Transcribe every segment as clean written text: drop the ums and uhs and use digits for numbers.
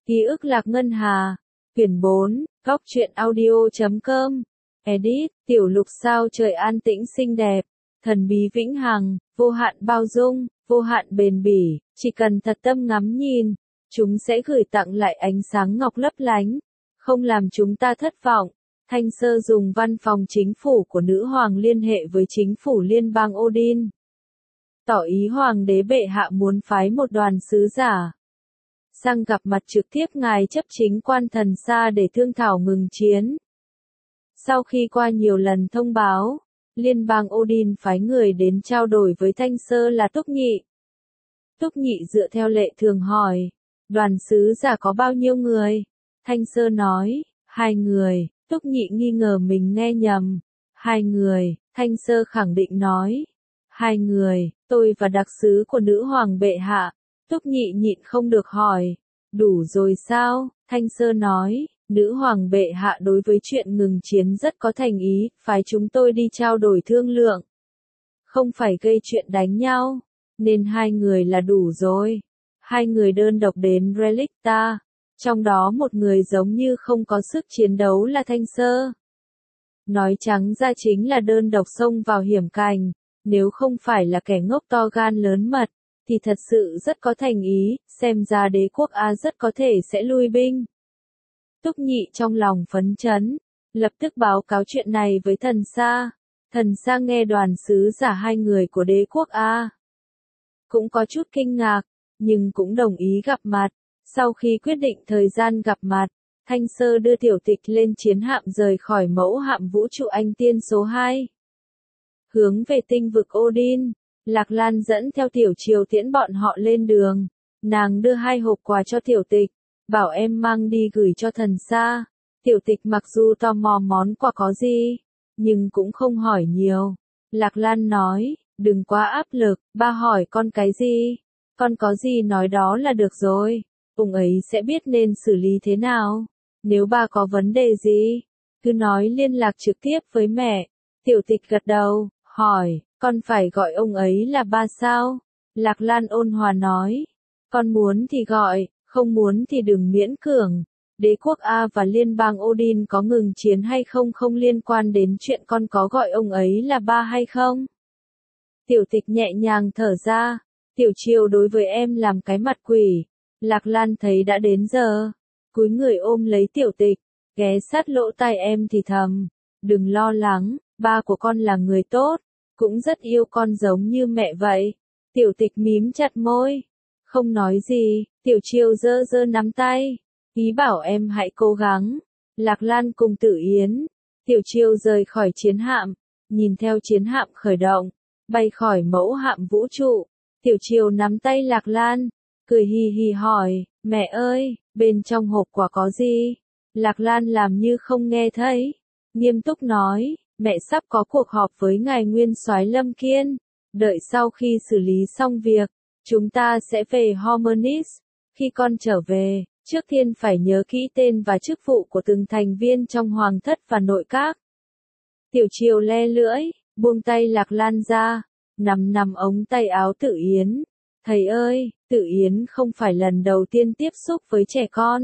Ký ức Lạc Ngân Hà. Quyển 4, Góc truyện audio.com. Edit, Tiểu Lục sao trời an tĩnh xinh đẹp, thần bí vĩnh hằng, vô hạn bao dung, vô hạn bền bỉ, chỉ cần thật tâm ngắm nhìn, chúng sẽ gửi tặng lại ánh sáng ngọc lấp lánh, không làm chúng ta thất vọng. Thanh Sơ dùng văn phòng chính phủ của nữ hoàng liên hệ với chính phủ liên bang Odin, tỏ ý hoàng đế bệ hạ muốn phái một đoàn sứ giả sang gặp mặt trực tiếp ngài chấp chính quan Thần Sa để thương thảo ngừng chiến. Sau khi qua nhiều lần thông báo, liên bang Odin phái người đến trao đổi với Thanh Sơ là Túc Nhị. Túc Nhị dựa theo lệ thường hỏi, đoàn sứ giả có bao nhiêu người? Thanh Sơ nói, 2 người. Túc Nhị nghi ngờ mình nghe nhầm. 2 người, Thanh Sơ khẳng định nói. 2 người, tôi và đặc sứ của nữ hoàng bệ hạ. Túc Nhị nhịn không được hỏi, đủ rồi sao? Thanh Sơ nói, nữ hoàng bệ hạ đối với chuyện ngừng chiến rất có thành ý, phái chúng tôi đi trao đổi thương lượng. Không phải gây chuyện đánh nhau, nên 2 người là đủ rồi. 2 người đơn độc đến Relicta, trong đó một người giống như không có sức chiến đấu là Thanh Sơ. Nói trắng ra chính là đơn độc xông vào hiểm cảnh, nếu không phải là kẻ ngốc to gan lớn mật, thì thật sự rất có thành ý, xem ra đế quốc A rất có thể sẽ lui binh. Túc Nhị trong lòng phấn chấn, lập tức báo cáo chuyện này với Thần Sa. Thần Sa nghe đoàn sứ giả 2 người của đế quốc A, cũng có chút kinh ngạc, nhưng cũng đồng ý gặp mặt. Sau khi quyết định thời gian gặp mặt, Thanh Sơ đưa tiểu tịch lên chiến hạm rời khỏi mẫu hạm vũ trụ Anh Tiên số 2. Hướng về tinh vực Odin, Lạc Lan dẫn theo Tiểu Triều tiễn bọn họ lên đường. Nàng đưa 2 hộp quà cho tiểu tịch, bảo em mang đi gửi cho Thần Sa. Tiểu tịch mặc dù tò mò món quà có gì, nhưng cũng không hỏi nhiều. Lạc Lan nói, đừng quá áp lực, ba hỏi con cái gì, con có gì nói đó là được rồi. Ông ấy sẽ biết nên xử lý thế nào. Nếu ba có vấn đề gì, cứ nói liên lạc trực tiếp với mẹ. Tiểu tịch gật đầu, hỏi, con phải gọi ông ấy là ba sao? Lạc Lan ôn hòa nói, con muốn thì gọi, không muốn thì đừng miễn cưỡng. Đế quốc A và liên bang Odin có ngừng chiến hay không không liên quan đến chuyện con có gọi ông ấy là ba hay không. Tiểu tịch nhẹ nhàng thở ra, Tiểu Triều đối với em làm cái mặt quỷ. Lạc Lan thấy đã đến giờ, cúi người ôm lấy tiểu tịch, ghé sát lỗ tai em thì thầm, đừng lo lắng, ba của con là người tốt, cũng rất yêu con giống như mẹ vậy. Tiểu tịch mím chặt môi, không nói gì. Tiểu Triều giơ giơ nắm tay, ý bảo em hãy cố gắng. Lạc Lan cùng Tử Yến, Tiểu Triều rời khỏi chiến hạm, nhìn theo chiến hạm khởi động, bay khỏi mẫu hạm vũ trụ. Tiểu Triều nắm tay Lạc Lan, cười hì hì hỏi, mẹ ơi, bên trong hộp quà có gì? Lạc Lan làm như không nghe thấy, nghiêm túc nói, mẹ sắp có cuộc họp với ngài nguyên soái Lâm Kiên, đợi sau khi xử lý xong việc, chúng ta sẽ về Harmonis. Khi con trở về, trước tiên phải nhớ kỹ tên và chức vụ của từng thành viên trong hoàng thất và nội các. Tiểu Triều le lưỡi, buông tay Lạc Lan ra, nằm ống tay áo Tử Yến. Thầy ơi, Tử Yến không phải lần đầu tiên tiếp xúc với trẻ con.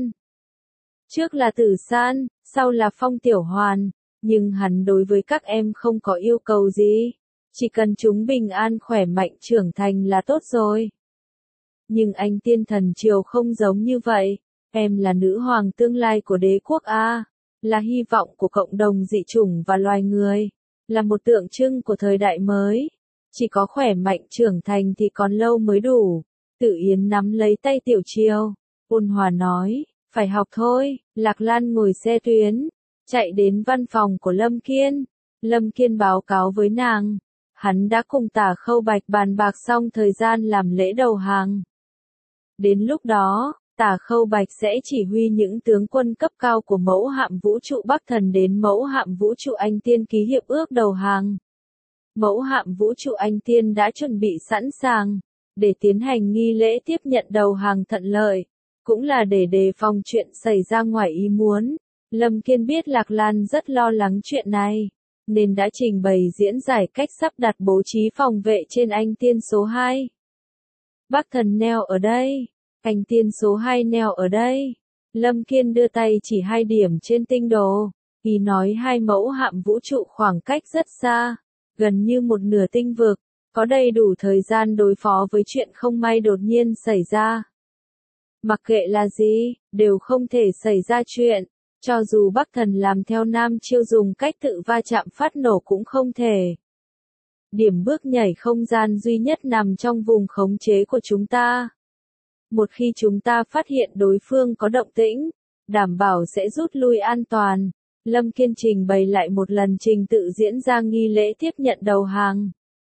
Trước là Tử San, sau là Phong Tiểu Hoàn, nhưng hắn đối với các em không có yêu cầu gì, chỉ cần chúng bình an khỏe mạnh trưởng thành là tốt rồi. Nhưng anh Tiên Thần Triều không giống như vậy, em là nữ hoàng tương lai của đế quốc A, là hy vọng của cộng đồng dị chủng và loài người, là một tượng trưng của thời đại mới. Chỉ có khỏe mạnh trưởng thành thì còn lâu mới đủ. Tử Yến nắm lấy tay Tiểu Triều, ôn hòa nói, phải học thôi. Lạc Lan ngồi xe tuyến, chạy đến văn phòng của Lâm Kiên. Lâm Kiên báo cáo với nàng, hắn đã cùng Tả Khâu Bạch bàn bạc xong thời gian làm lễ đầu hàng. Đến lúc đó, Tả Khâu Bạch sẽ chỉ huy những tướng quân cấp cao của mẫu hạm vũ trụ Bắc Thần đến mẫu hạm vũ trụ Anh Tiên ký hiệp ước đầu hàng. Mẫu hạm vũ trụ Anh Tiên đã chuẩn bị sẵn sàng, để tiến hành nghi lễ tiếp nhận đầu hàng thuận lợi, cũng là để đề phòng chuyện xảy ra ngoài ý muốn. Lâm Kiên biết Lạc Lan rất lo lắng chuyện này, nên đã trình bày diễn giải cách sắp đặt bố trí phòng vệ trên Anh Tiên số 2. Bắc Thần neo ở đây, Anh Tiên số 2 neo ở đây. Lâm Kiên đưa tay chỉ 2 điểm trên tinh đồ, ý nói 2 mẫu hạm vũ trụ khoảng cách rất xa, gần như một nửa tinh vực, có đầy đủ thời gian đối phó với chuyện không may đột nhiên xảy ra. Mặc kệ là gì, đều không thể xảy ra chuyện, cho dù Bắc Thần làm theo Nam Chiêu dùng cách tự va chạm phát nổ cũng không thể. Điểm bước nhảy không gian duy nhất nằm trong vùng khống chế của chúng ta. Một khi chúng ta phát hiện đối phương có động tĩnh, đảm bảo sẽ rút lui an toàn. Lâm Kiên trình bày lại một lần trình tự diễn ra nghi lễ tiếp nhận đầu hàng.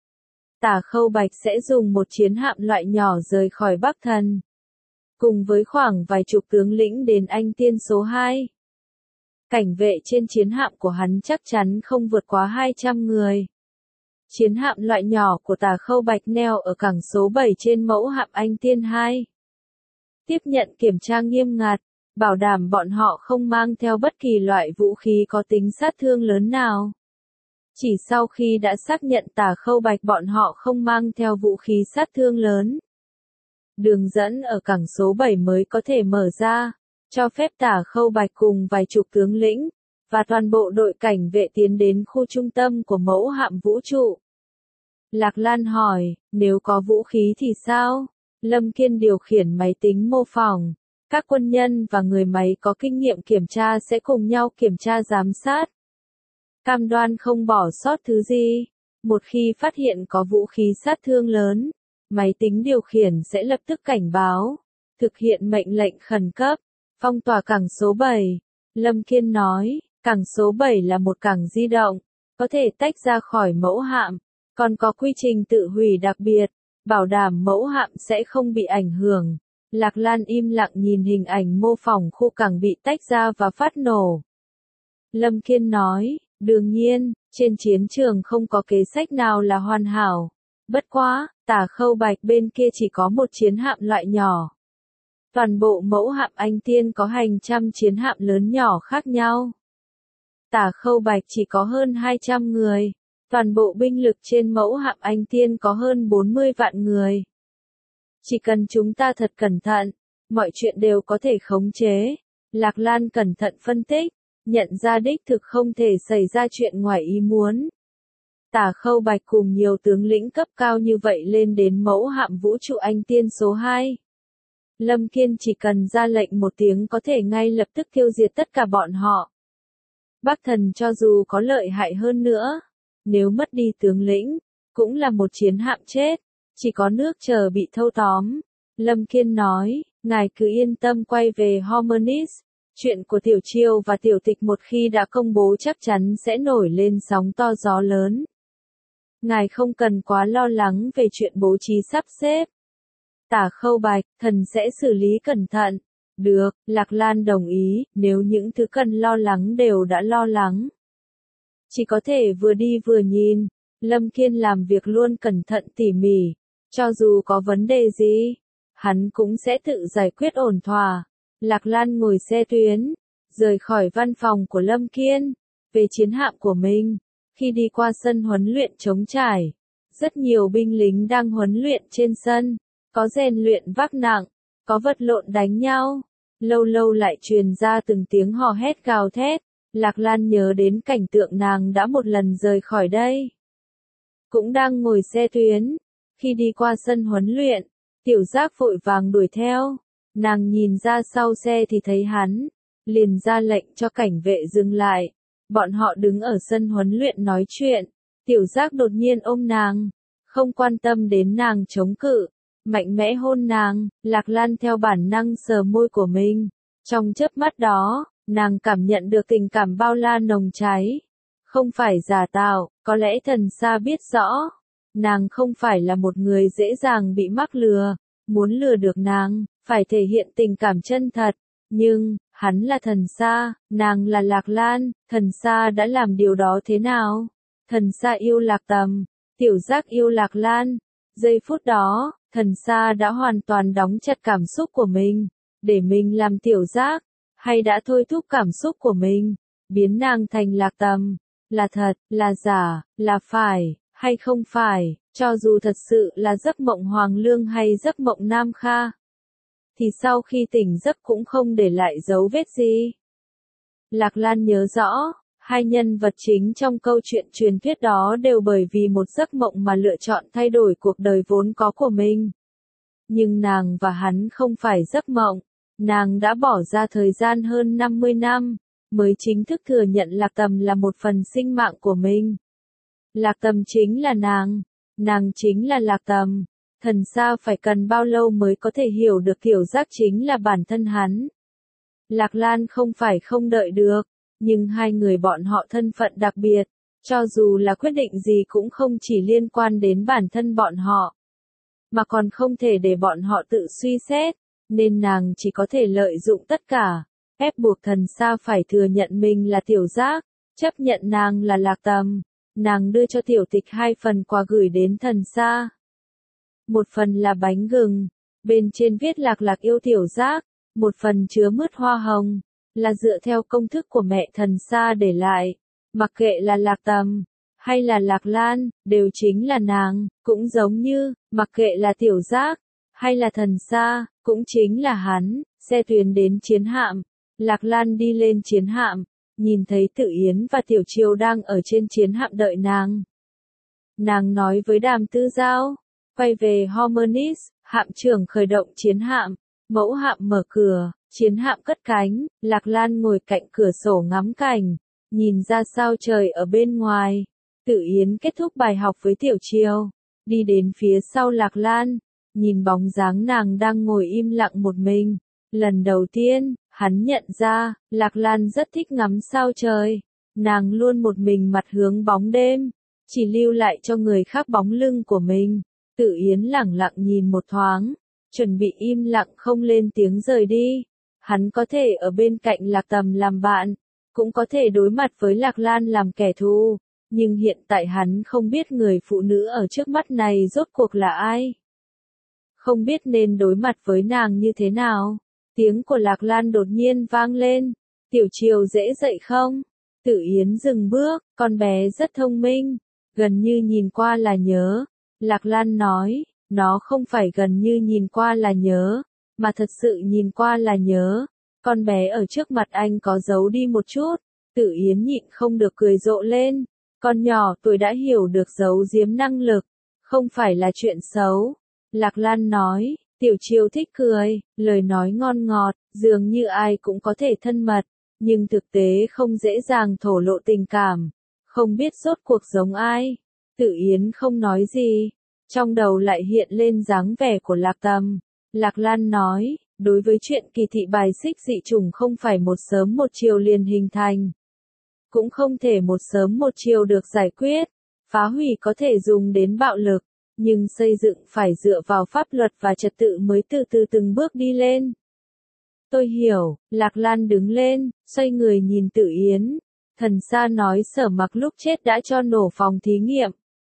Tả Khâu Bạch sẽ dùng một chiến hạm loại nhỏ rời khỏi Bắc Thần, cùng với khoảng vài chục tướng lĩnh đến Anh Tiên số 2. Cảnh vệ trên chiến hạm của hắn chắc chắn không vượt quá 200 người. Chiến hạm loại nhỏ của Tả Khâu Bạch neo ở cảng số 7 trên mẫu hạm Anh Tiên 2. Tiếp nhận kiểm tra nghiêm ngặt, bảo đảm bọn họ không mang theo bất kỳ loại vũ khí có tính sát thương lớn nào. Chỉ sau khi đã xác nhận Tả Khâu Bạch bọn họ không mang theo vũ khí sát thương lớn, đường dẫn ở cảng số 7 mới có thể mở ra, cho phép Tả Khâu Bạch cùng vài chục tướng lĩnh, và toàn bộ đội cảnh vệ tiến đến khu trung tâm của mẫu hạm vũ trụ. Lạc Lan hỏi, nếu có vũ khí thì sao? Lâm Kiên điều khiển máy tính mô phỏng. Các quân nhân và người máy có kinh nghiệm kiểm tra sẽ cùng nhau kiểm tra giám sát. Cam đoan không bỏ sót thứ gì. Một khi phát hiện có vũ khí sát thương lớn, máy tính điều khiển sẽ lập tức cảnh báo, thực hiện mệnh lệnh khẩn cấp, phong tỏa cảng số 7. Lâm Kiên nói, cảng số 7 là một cảng di động, có thể tách ra khỏi mẫu hạm, còn có quy trình tự hủy đặc biệt, bảo đảm mẫu hạm sẽ không bị ảnh hưởng. Lạc Lan im lặng nhìn hình ảnh mô phỏng khu cảng bị tách ra và phát nổ. Lâm Kiên nói, đương nhiên, trên chiến trường không có kế sách nào là hoàn hảo. Bất quá, Tả Khâu Bạch bên kia chỉ có một chiến hạm loại nhỏ. Toàn bộ mẫu hạm Anh Tiên có hàng trăm chiến hạm lớn nhỏ khác nhau. Tả Khâu Bạch chỉ có hơn 200 người. Toàn bộ binh lực trên mẫu hạm Anh Tiên có hơn 40 vạn người. Chỉ cần chúng ta thật cẩn thận, mọi chuyện đều có thể khống chế. Lạc Lan cẩn thận phân tích, nhận ra đích thực không thể xảy ra chuyện ngoài ý muốn. Tả Khâu Bạch cùng nhiều tướng lĩnh cấp cao như vậy lên đến mẫu hạm vũ trụ Anh Tiên số 2. Lâm Kiên chỉ cần ra lệnh một tiếng có thể ngay lập tức tiêu diệt tất cả bọn họ. Bắc Thần cho dù có lợi hại hơn nữa, nếu mất đi tướng lĩnh, cũng là một chiến hạm chết, chỉ có nước chờ bị thâu tóm. Lâm Kiên nói, ngài cứ yên tâm quay về Harmonis, chuyện của Tiểu Chiêu và Tiểu Tịch một khi đã công bố chắc chắn sẽ nổi lên sóng to gió lớn. Ngài không cần quá lo lắng về chuyện bố trí sắp xếp. Tả Khâu Bạch, thần sẽ xử lý cẩn thận. Được, Lạc Lan đồng ý, nếu những thứ cần lo lắng đều đã lo lắng. Chỉ có thể vừa đi vừa nhìn. Lâm Kiên làm việc luôn cẩn thận tỉ mỉ. Cho dù có vấn đề gì, hắn cũng sẽ tự giải quyết ổn thỏa. Lạc Lan ngồi xe tuyến, rời khỏi văn phòng của Lâm Kiên, về chiến hạm của mình. Khi đi qua sân huấn luyện trống trải, rất nhiều binh lính đang huấn luyện trên sân, có rèn luyện vác nặng, có vật lộn đánh nhau. Lâu lâu lại truyền ra từng tiếng hò hét gào thét. Lạc Lan nhớ đến cảnh tượng nàng đã một lần rời khỏi đây. Cũng đang ngồi xe tuyến, khi đi qua sân huấn luyện, Tiểu Giác vội vàng đuổi theo. Nàng nhìn ra sau xe thì thấy hắn, liền ra lệnh cho cảnh vệ dừng lại. Bọn họ đứng ở sân huấn luyện nói chuyện. Tiểu Giác đột nhiên ôm nàng, không quan tâm đến nàng chống cự, mạnh mẽ hôn nàng. Lạc Lan theo bản năng sờ môi của mình. Trong chớp mắt đó, nàng cảm nhận được tình cảm bao la nồng cháy. Không phải giả tạo, có lẽ Thần Sa biết rõ. Nàng không phải là một người dễ dàng bị mắc lừa. Muốn lừa được nàng, phải thể hiện tình cảm chân thật. Nhưng, hắn là Thần Sa, nàng là Lạc Lan. Thần Sa đã làm điều đó thế nào? Thần Sa yêu Lạc Tầm, Tiểu Giác yêu Lạc Lan. Giây phút đó, Thần Sa đã hoàn toàn đóng chặt cảm xúc của mình, để mình làm Tiểu Giác, hay đã thôi thúc cảm xúc của mình, biến nàng thành Lạc Tầm. Là thật, là giả, là phải, hay không phải, cho dù thật sự là giấc mộng Hoàng Lương hay giấc mộng Nam Kha. thì sau khi tỉnh giấc cũng không để lại dấu vết gì. Lạc Lan nhớ rõ, hai nhân vật chính trong câu chuyện truyền thuyết đó đều bởi vì một giấc mộng mà lựa chọn thay đổi cuộc đời vốn có của mình. Nhưng nàng và hắn không phải giấc mộng, nàng đã bỏ ra thời gian hơn 50 năm, mới chính thức thừa nhận Lạc Tầm là một phần sinh mạng của mình. Lạc Tầm chính là nàng chính là Lạc Tầm. Thần Sa phải cần bao lâu mới có thể hiểu được kiểu giác chính là bản thân hắn. Lạc Lan không phải không đợi được, nhưng hai người bọn họ thân phận đặc biệt, cho dù là quyết định gì cũng không chỉ liên quan đến bản thân bọn họ, mà còn không thể để bọn họ tự suy xét, nên nàng chỉ có thể lợi dụng tất cả, ép buộc Thần Sa phải thừa nhận mình là tiểu giác, chấp nhận nàng là Lạc Tầm. Nàng đưa cho tiểu tịch 2 phần quà gửi đến Thần Sa. Một phần là bánh gừng, bên trên viết Lạc Lạc yêu tiểu giác, một phần chứa mứt hoa hồng, là dựa theo công thức của mẹ Thần Sa để lại. Mặc kệ là Lạc Tầm, hay là Lạc Lan, đều chính là nàng, cũng giống như, mặc kệ là tiểu giác, hay là Thần Sa, cũng chính là hắn. Xe thuyền đến chiến hạm, Lạc Lan đi lên chiến hạm, nhìn thấy Tự Yến và Tiểu Triều đang ở trên chiến hạm đợi nàng. Nàng nói với Đàm Tư Giao, quay về Harmonis, hạm trưởng khởi động chiến hạm, mẫu hạm mở cửa, chiến hạm cất cánh, Lạc Lan ngồi cạnh cửa sổ ngắm cảnh, nhìn ra sao trời ở bên ngoài. Tự Yến kết thúc bài học với Tiểu Triều, đi đến phía sau Lạc Lan, nhìn bóng dáng nàng đang ngồi im lặng một mình. Lần đầu tiên, hắn nhận ra, Lạc Lan rất thích ngắm sao trời. Nàng luôn một mình mặt hướng bóng đêm, chỉ lưu lại cho người khác bóng lưng của mình. Tự Yến lẳng lặng nhìn một thoáng, chuẩn bị im lặng không lên tiếng rời đi. Hắn có thể ở bên cạnh Lạc Tầm làm bạn, cũng có thể đối mặt với Lạc Lan làm kẻ thù, nhưng hiện tại hắn không biết người phụ nữ ở trước mắt này rốt cuộc là ai. Không biết nên đối mặt với nàng như thế nào. Tiếng của Lạc Lan đột nhiên vang lên. Tiểu Triều dễ dậy không? Tự Yến dừng bước, con bé rất thông minh, gần như nhìn qua là nhớ. Lạc Lan nói, nó không phải gần như nhìn qua là nhớ, mà thật sự nhìn qua là nhớ. Con bé ở trước mặt anh có giấu đi một chút. Tự Yến nhịn không được cười rộ lên. Con nhỏ tuổi đã hiểu được giấu giếm năng lực, không phải là chuyện xấu. Lạc Lan nói, Tiểu Triều thích cười, lời nói ngon ngọt, dường như ai cũng có thể thân mật, nhưng thực tế không dễ dàng thổ lộ tình cảm, không biết rốt cuộc giống ai. Tự Yến không nói gì, trong đầu lại hiện lên dáng vẻ của Lạc Tầm. Lạc Lan nói, đối với chuyện kỳ thị bài xích dị chủng không phải một sớm một chiều liền hình thành, cũng không thể một sớm một chiều được giải quyết. Phá hủy có thể dùng đến bạo lực, nhưng xây dựng phải dựa vào pháp luật và trật tự mới từ từ từng bước đi lên. Tôi hiểu. Lạc Lan đứng lên, xoay người nhìn Tự Yến. Thần Sa nói Sở Mặc lúc chết đã cho nổ phòng thí nghiệm.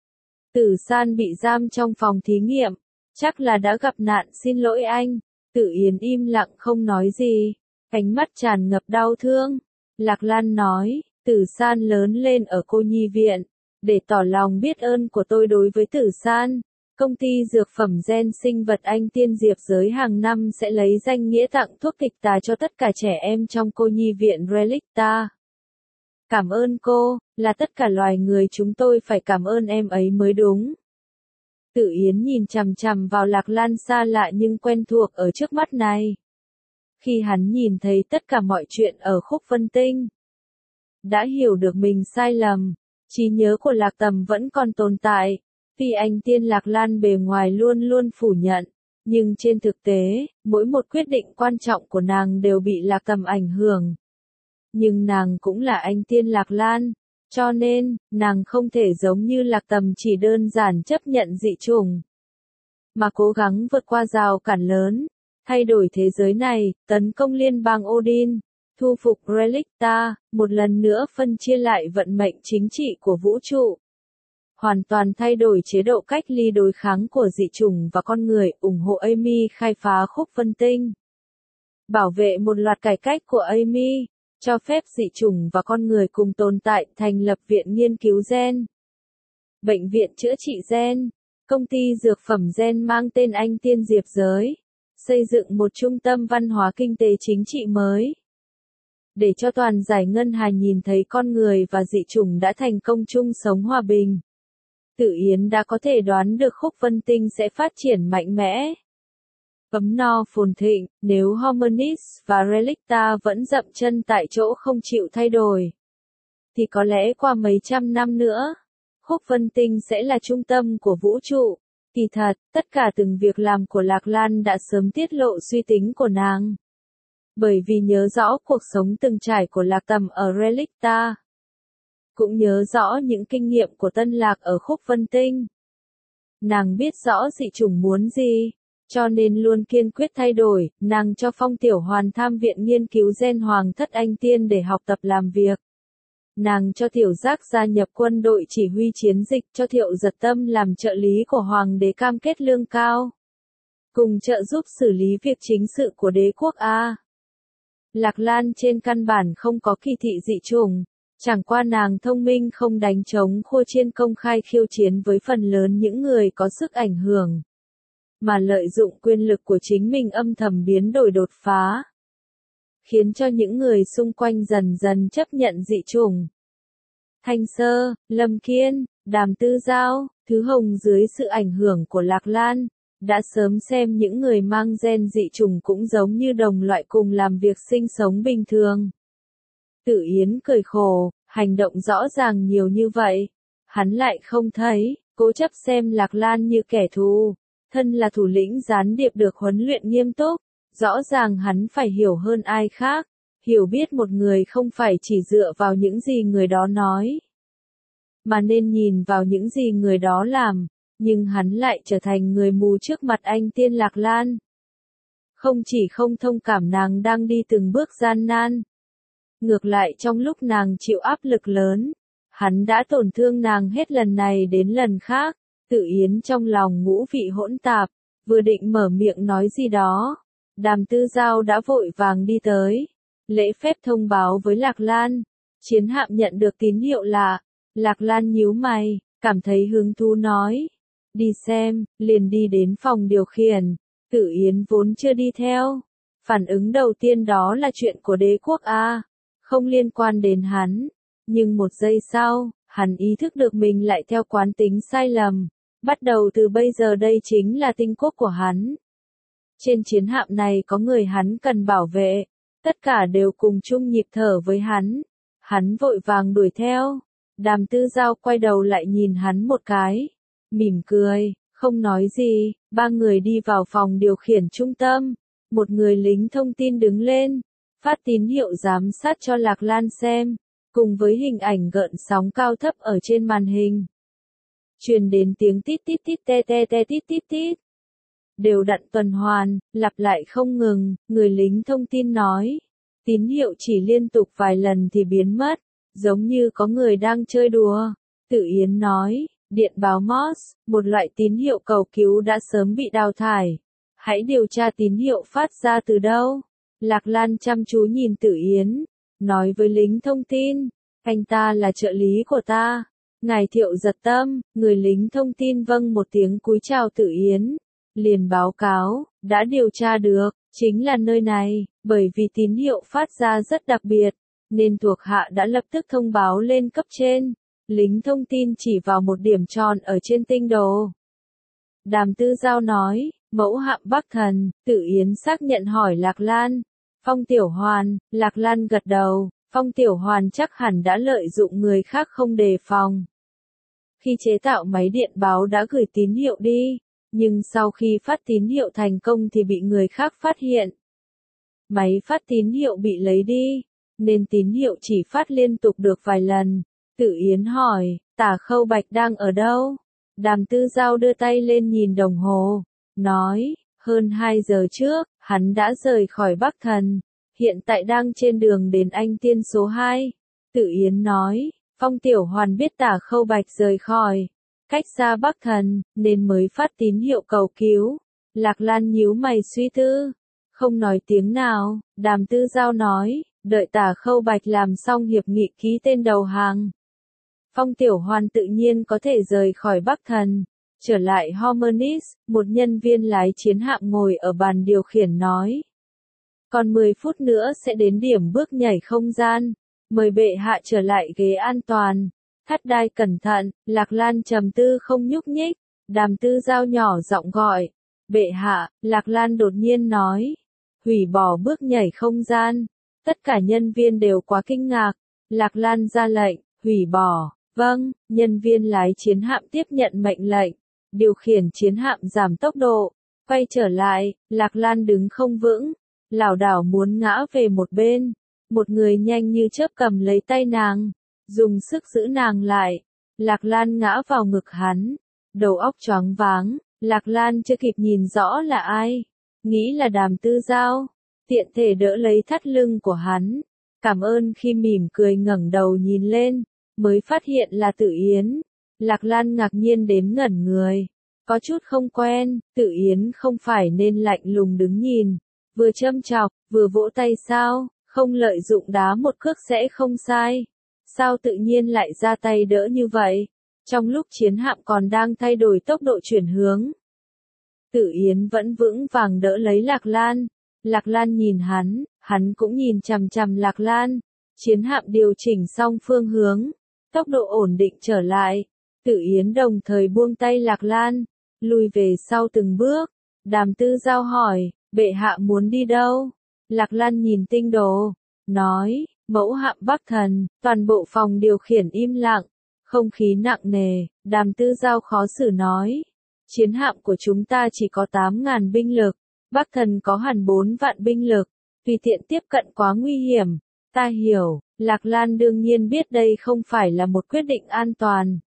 Tử San bị giam trong phòng thí nghiệm, chắc là đã gặp nạn, xin lỗi anh. Tự Yến im lặng không nói gì, ánh mắt tràn ngập đau thương. Lạc Lan nói, Tử San lớn lên ở cô nhi viện. Để tỏ lòng biết ơn của tôi đối với Tử San, công ty dược phẩm gen sinh vật Anh Tiên Diệp Giới hàng năm sẽ lấy danh nghĩa tặng thuốc kịch tà cho tất cả trẻ em trong cô nhi viện Relicta. Cảm ơn cô, là tất cả loài người chúng tôi phải cảm ơn em ấy mới đúng. Tự Yến nhìn chằm chằm vào Lạc Lan xa lạ nhưng quen thuộc ở trước mắt này. Khi hắn nhìn thấy tất cả mọi chuyện ở Khúc Vân Tinh, đã hiểu được mình sai lầm. Trí nhớ của Lạc Tầm vẫn còn tồn tại, tuy anh tiên Lạc Lan bề ngoài luôn luôn phủ nhận, nhưng trên thực tế, mỗi một quyết định quan trọng của nàng đều bị Lạc Tầm ảnh hưởng. Nhưng nàng cũng là anh tiên Lạc Lan, cho nên, nàng không thể giống như Lạc Tầm chỉ đơn giản chấp nhận dị chủng, mà cố gắng vượt qua rào cản lớn, thay đổi thế giới này, tấn công liên bang Odin. Thu phục Relicta, một lần nữa phân chia lại vận mệnh chính trị của vũ trụ. Hoàn toàn thay đổi chế độ cách ly đối kháng của dị chủng và con người, ủng hộ Amy khai phá Khúc Vân Tinh. Bảo vệ một loạt cải cách của Amy, cho phép dị chủng và con người cùng tồn tại, thành lập viện nghiên cứu gen. Bệnh viện chữa trị gen, công ty dược phẩm gen mang tên Anh Tiên Diệp Giới. xây dựng một trung tâm văn hóa kinh tế chính trị mới. Để cho toàn giải ngân hà nhìn thấy con người và dị chủng đã thành công chung sống hòa bình. Tử Yến đã có thể đoán được Khúc Vân Tinh sẽ phát triển mạnh mẽ. Ấm no phồn thịnh, nếu Harmonix và Relicta vẫn dậm chân tại chỗ không chịu thay đổi, thì có lẽ qua mấy trăm năm nữa, Khúc Vân Tinh sẽ là trung tâm của vũ trụ. Kỳ thật, tất cả từng việc làm của Lạc Lan đã sớm tiết lộ suy tính của nàng. Bởi vì nhớ rõ cuộc sống từng trải của Lạc Tầm ở Relicta. Cũng nhớ rõ những kinh nghiệm của Tân Lạc ở Khúc Vân Tinh. Nàng biết rõ dị chủng muốn gì, cho nên luôn kiên quyết thay đổi. Nàng cho Phong Tiểu Hoàn tham viện nghiên cứu gen Hoàng Thất Anh Tiên để học tập làm việc. Nàng cho Tiểu Giác gia nhập quân đội chỉ huy chiến dịch, cho Thiệu Giật Tâm làm trợ lý của Hoàng đế cam kết lương cao. Cùng trợ giúp xử lý việc chính sự của đế quốc A. Lạc Lan trên căn bản không có kỳ thị dị chủng, chẳng qua nàng thông minh không đánh trống khua chiên công khai khiêu chiến với phần lớn những người có sức ảnh hưởng, mà lợi dụng quyền lực của chính mình âm thầm biến đổi đột phá, khiến cho những người xung quanh dần dần chấp nhận dị chủng. Thanh Sơ, Lâm Kiên, Đàm Tư Giao, Thứ Hồng dưới sự ảnh hưởng của Lạc Lan, đã sớm xem những người mang gen dị chủng cũng giống như đồng loại cùng làm việc sinh sống bình thường. Tử Yến cười khổ, hành động rõ ràng nhiều như vậy, hắn lại không thấy, cố chấp xem Lạc Lan như kẻ thù, thân là thủ lĩnh gián điệp được huấn luyện nghiêm túc, rõ ràng hắn phải hiểu hơn ai khác, hiểu biết một người không phải chỉ dựa vào những gì người đó nói, mà nên nhìn vào những gì người đó làm. Nhưng hắn lại trở thành người mù trước mặt anh Tiên Lạc Lan. Không chỉ không thông cảm nàng đang đi từng bước gian nan. Ngược lại trong lúc nàng chịu áp lực lớn, hắn đã tổn thương nàng hết lần này đến lần khác. Tử Yến trong lòng ngũ vị hỗn tạp, vừa định mở miệng nói gì đó. Đàm Tư Giao đã vội vàng đi tới. Lễ phép thông báo với Lạc Lan. Chiến hạm nhận được tín hiệu lạ. Lạc Lan nhíu mày, cảm thấy hứng thú nói. Đi xem, liền đi đến phòng điều khiển. Tử Yến vốn chưa đi theo. Phản ứng đầu tiên đó là chuyện của đế quốc A, không liên quan đến hắn. Nhưng một giây sau, hắn ý thức được mình lại theo quán tính sai lầm. Bắt đầu từ bây giờ đây chính là tinh quốc của hắn. Trên chiến hạm này có người hắn cần bảo vệ. Tất cả đều cùng chung nhịp thở với hắn. Hắn vội vàng đuổi theo. Đàm Tư Giao quay đầu lại nhìn hắn một cái. Mỉm cười, không nói gì, ba người đi vào phòng điều khiển trung tâm. Một người lính thông tin đứng lên, phát tín hiệu giám sát cho Lạc Lan xem, cùng với hình ảnh gợn sóng cao thấp ở trên màn hình. Truyền đến tiếng tít tít tít te te te tít tít tít. Đều đặn tuần hoàn, lặp lại không ngừng, người lính thông tin nói. Tín hiệu chỉ liên tục vài lần thì biến mất, giống như có người đang chơi đùa. Tử Yến nói. Điện báo Morse, một loại tín hiệu cầu cứu đã sớm bị đào thải. Hãy điều tra tín hiệu phát ra từ đâu. Lạc Lan chăm chú nhìn Tử Yến, nói với lính thông tin, anh ta là trợ lý của ta. Ngài Thiệu Giật Tâm, người lính thông tin vâng một tiếng cúi chào Tử Yến. Liền báo cáo, đã điều tra được, chính là nơi này, bởi vì tín hiệu phát ra rất đặc biệt, nên thuộc hạ đã lập tức thông báo lên cấp trên. Lính thông tin chỉ vào một điểm tròn ở trên tinh đồ. Đàm Tư Giao nói, mẫu hạm Bắc Thần. Tử Yến xác nhận hỏi Lạc Lan. Phong Tiểu Hoàn. Lạc Lan gật đầu. Phong Tiểu Hoàn chắc hẳn đã lợi dụng người khác không đề phòng. Khi chế tạo máy điện báo đã gửi tín hiệu đi, nhưng sau khi phát tín hiệu thành công thì bị người khác phát hiện. Máy phát tín hiệu bị lấy đi, nên tín hiệu chỉ phát liên tục được vài lần. Tử Yến hỏi, Tả Khâu Bạch đang ở đâu? Đàm Tư Giao đưa tay lên nhìn đồng hồ, nói, hơn 2 giờ trước, hắn đã rời khỏi Bắc Thần, hiện tại đang trên đường đến Anh Tiên số 2. Tử Yến nói, Phong Tiểu Hoàn biết Tả Khâu Bạch rời khỏi, cách xa Bắc Thần, nên mới phát tín hiệu cầu cứu. Lạc Lan nhíu mày suy tư, không nói tiếng nào. Đàm Tư Giao nói, đợi Tả Khâu Bạch làm xong hiệp nghị ký tên đầu hàng. Phong Tiểu Hoàn tự nhiên có thể rời khỏi Bắc Thần. Trở lại Hormenis, một nhân viên lái chiến hạm ngồi ở bàn điều khiển nói. Còn 10 phút nữa sẽ đến điểm bước nhảy không gian. Mời bệ hạ trở lại ghế an toàn. Thắt đai cẩn thận, Lạc Lan trầm tư không nhúc nhích. Đàm Tư Giao nhỏ giọng gọi. Bệ hạ, Lạc Lan đột nhiên nói. Hủy bỏ bước nhảy không gian. Tất cả nhân viên đều quá kinh ngạc. Lạc Lan ra lệnh, hủy bỏ. Vâng, nhân viên lái chiến hạm tiếp nhận mệnh lệnh. Điều khiển chiến hạm giảm tốc độ. Quay trở lại, Lạc Lan đứng không vững. Lảo đảo muốn ngã về một bên. Một người nhanh như chớp cầm lấy tay nàng. Dùng sức giữ nàng lại. Lạc Lan ngã vào ngực hắn. Đầu óc choáng váng. Lạc Lan chưa kịp nhìn rõ là ai. Nghĩ là Đàm Tư Giao. Tiện thể đỡ lấy thắt lưng của hắn. Cảm ơn khi mỉm cười ngẩng đầu nhìn lên. Mới phát hiện là Tự Yến. Lạc Lan ngạc nhiên đến ngẩn người. Có chút không quen. Tự Yến không phải nên lạnh lùng đứng nhìn. Vừa châm chọc, vừa vỗ tay sao? Không lợi dụng đá một cước sẽ không sai. Sao tự nhiên lại ra tay đỡ như vậy? Trong lúc chiến hạm còn đang thay đổi tốc độ chuyển hướng. Tự Yến vẫn vững vàng đỡ lấy Lạc Lan. Lạc Lan nhìn hắn cũng nhìn chằm chằm Lạc Lan. Chiến hạm điều chỉnh xong phương hướng. Tốc độ ổn định trở lại. Tự Yến đồng thời buông tay Lạc Lan. Lùi về sau từng bước. Đàm Tư Giao hỏi, bệ hạ muốn đi đâu? Lạc Lan nhìn tinh đồ. Nói, mẫu hạm Bắc Thần. Toàn bộ phòng điều khiển im lặng. Không khí nặng nề. Đàm Tư Giao khó xử nói. Chiến hạm của chúng ta chỉ có 8.000 binh lực. Bắc Thần có hẳn 4 vạn binh lực. Tùy tiện tiếp cận quá nguy hiểm. Ta hiểu, Lạc Lan đương nhiên biết đây không phải là một quyết định an toàn.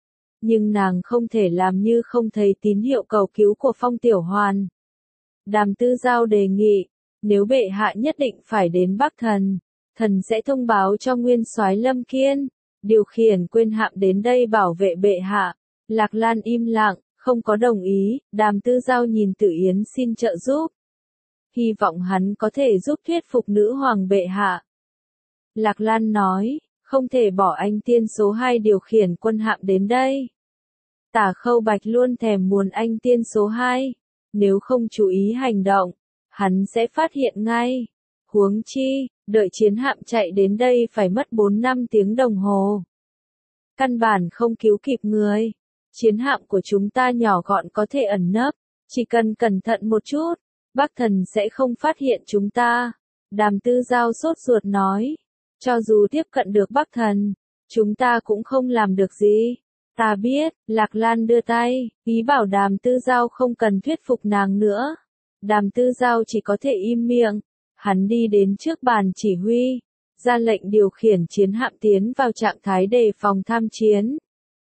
Nhưng nàng không thể làm như không thấy tín hiệu cầu cứu của Phong Tiểu Hoàn. Đàm Tư Giao đề nghị, nếu bệ hạ nhất định phải đến Bắc Thần, thần sẽ thông báo cho Nguyên Soái Lâm Kiên, điều khiển quyền hạm đến đây bảo vệ bệ hạ. Lạc Lan im lặng, không có đồng ý. Đàm Tư Giao nhìn Tự Yến xin trợ giúp. Hy vọng hắn có thể giúp thuyết phục nữ hoàng bệ hạ. Lạc Lan nói, không thể bỏ anh tiên số 2 điều khiển quân hạm đến đây. Tả Khâu Bạch luôn thèm muốn anh tiên số 2. Nếu không chú ý hành động, hắn sẽ phát hiện ngay. Huống chi, đợi chiến hạm chạy đến đây phải mất 4-5 tiếng đồng hồ. Căn bản không cứu kịp người. Chiến hạm của chúng ta nhỏ gọn có thể ẩn nấp. Chỉ cần cẩn thận một chút, Bắc Thần sẽ không phát hiện chúng ta. Đàm Tư Giao sốt ruột nói. Cho dù tiếp cận được Bắc Thần, chúng ta cũng không làm được gì. Ta biết, Lạc Lan đưa tay, ý bảo Đàm Tư Giao không cần thuyết phục nàng nữa. Đàm Tư Giao chỉ có thể im miệng. Hắn đi đến trước bàn chỉ huy, ra lệnh điều khiển chiến hạm tiến vào trạng thái đề phòng tham chiến.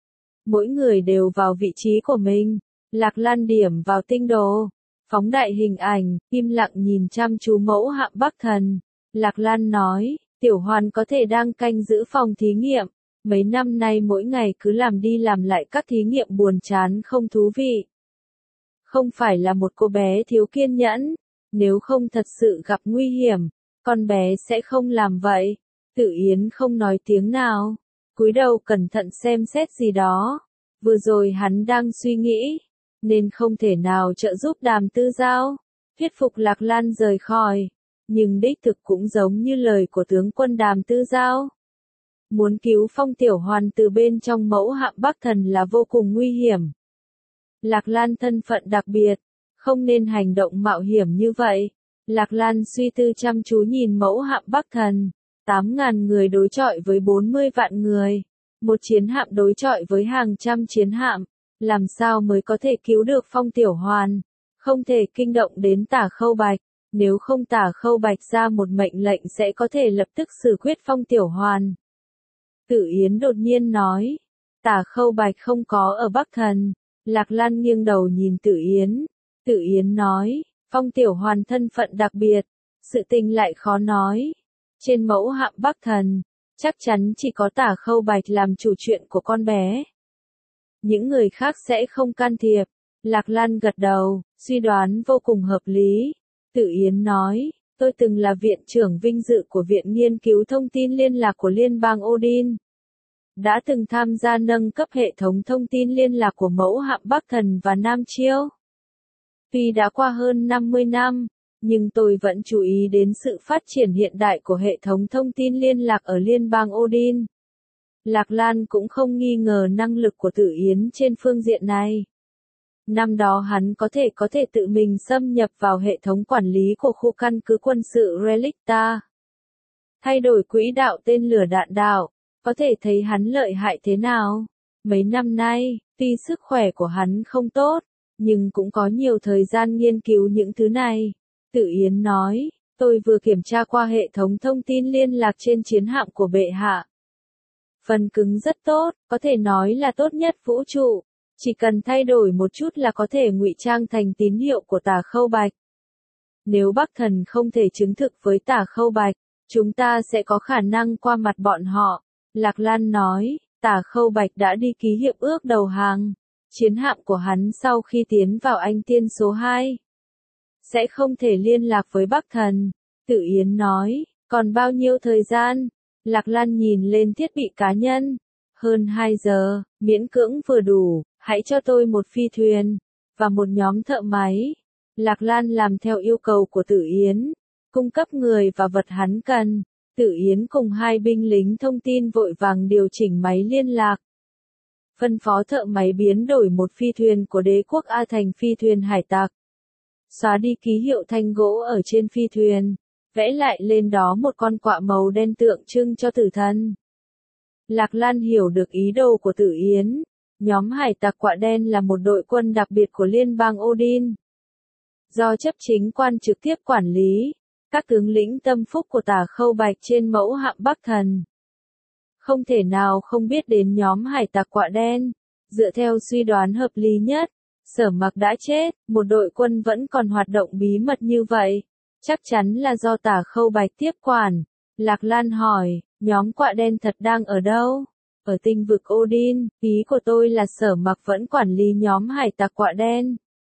Mỗi người đều vào vị trí của mình. Lạc Lan điểm vào tinh đồ, phóng đại hình ảnh, im lặng nhìn chăm chú mẫu hạm Bắc Thần. Lạc Lan nói, Tiểu Hoàn có thể đang canh giữ phòng thí nghiệm. Mấy năm nay mỗi ngày cứ làm đi làm lại các thí nghiệm buồn chán không thú vị. Không phải là một cô bé thiếu kiên nhẫn. Nếu không thật sự gặp nguy hiểm, con bé sẽ không làm vậy. Tự Yến không nói tiếng nào. Cúi đầu cẩn thận xem xét gì đó. Vừa rồi hắn đang suy nghĩ, nên không thể nào trợ giúp Đàm Tư Giao thuyết phục Lạc Lan rời khỏi. Nhưng đích thực cũng giống như lời của tướng quân Đàm Tư Giao. Muốn cứu Phong Tiểu Hoàn từ bên trong mẫu hạm Bắc Thần là vô cùng nguy hiểm. Lạc Lan thân phận đặc biệt, không nên hành động mạo hiểm như vậy. Lạc Lan suy tư chăm chú nhìn mẫu hạm Bắc Thần. 8.000 người đối chọi với 40 vạn người. Một chiến hạm đối chọi với hàng trăm chiến hạm. Làm sao mới có thể cứu được Phong Tiểu Hoàn? Không thể kinh động đến Tả Khâu Bạch. Nếu không Tả Khâu Bạch ra một mệnh lệnh sẽ có thể lập tức xử quyết Phong Tiểu Hoàn. Tự Yến đột nhiên nói. Tả Khâu Bạch không có ở Bắc Thần. Lạc Lan nghiêng đầu nhìn Tự Yến. Tự Yến nói, Phong Tiểu Hoàn thân phận đặc biệt. Sự tình lại khó nói. Trên mẫu hạm Bắc Thần, chắc chắn chỉ có Tả Khâu Bạch làm chủ chuyện của con bé. Những người khác sẽ không can thiệp. Lạc Lan gật đầu, suy đoán vô cùng hợp lý. Tự Yến nói, tôi từng là viện trưởng vinh dự của Viện Nghiên cứu Thông tin Liên lạc của Liên bang Odin. đã từng tham gia nâng cấp hệ thống thông tin liên lạc của mẫu hạm Bắc Thần và Nam Chiêu. Tuy đã qua hơn 50 năm, nhưng tôi vẫn chú ý đến sự phát triển hiện đại của hệ thống thông tin liên lạc ở liên bang Odin. Lạc Lan cũng không nghi ngờ năng lực của Tử Yến trên phương diện này. Năm đó hắn có thể tự mình xâm nhập vào hệ thống quản lý của khu căn cứ quân sự Relicta. Thay đổi quỹ đạo tên lửa đạn đạo, có thể thấy hắn lợi hại thế nào. Mấy năm nay, tuy sức khỏe của hắn không tốt, nhưng cũng có nhiều thời gian nghiên cứu những thứ này. Tử Yến nói, tôi vừa kiểm tra qua hệ thống thông tin liên lạc trên chiến hạm của bệ hạ. Phần cứng rất tốt, có thể nói là tốt nhất vũ trụ. Chỉ cần thay đổi một chút là có thể ngụy trang thành tín hiệu của Tả Khâu Bạch. Nếu Bắc Thần không thể chứng thực với Tả Khâu Bạch, chúng ta sẽ có khả năng qua mặt bọn họ. Lạc Lan nói, Tả Khâu Bạch đã đi ký hiệp ước đầu hàng. Chiến hạm của hắn sau khi tiến vào Anh Tiên số 2 sẽ không thể liên lạc với Bắc Thần. Tử Yến nói, còn bao nhiêu thời gian? Lạc Lan nhìn lên thiết bị cá nhân. Hơn 2 giờ, miễn cưỡng vừa đủ, hãy cho tôi một phi thuyền, và một nhóm thợ máy. Lạc Lan làm theo yêu cầu của Tử Yến, cung cấp người và vật hắn cần. Tử Yến cùng hai binh lính thông tin vội vàng điều chỉnh máy liên lạc. Phân phó thợ máy biến đổi một phi thuyền của đế quốc A thành phi thuyền hải tặc. Xóa đi ký hiệu thanh gỗ ở trên phi thuyền, vẽ lại lên đó một con quạ màu đen tượng trưng cho tử thần. Lạc Lan hiểu được ý đồ của Tử Yến. Nhóm hải tặc quạ đen là một đội quân đặc biệt của liên bang Odin. Do chấp chính quan trực tiếp quản lý, các tướng lĩnh tâm phúc của Tả Khâu Bạch trên mẫu hạm Bắc Thần. Không thể nào không biết đến nhóm hải tặc quạ đen. Dựa theo suy đoán hợp lý nhất, Sở Mặc đã chết, một đội quân vẫn còn hoạt động bí mật như vậy. Chắc chắn là do Tả Khâu Bạch tiếp quản. Lạc Lan hỏi, nhóm quạ đen thật đang ở đâu? Ở tinh vực Odin, ý của tôi là Sở Mặc vẫn quản lý nhóm hải tặc quạ đen.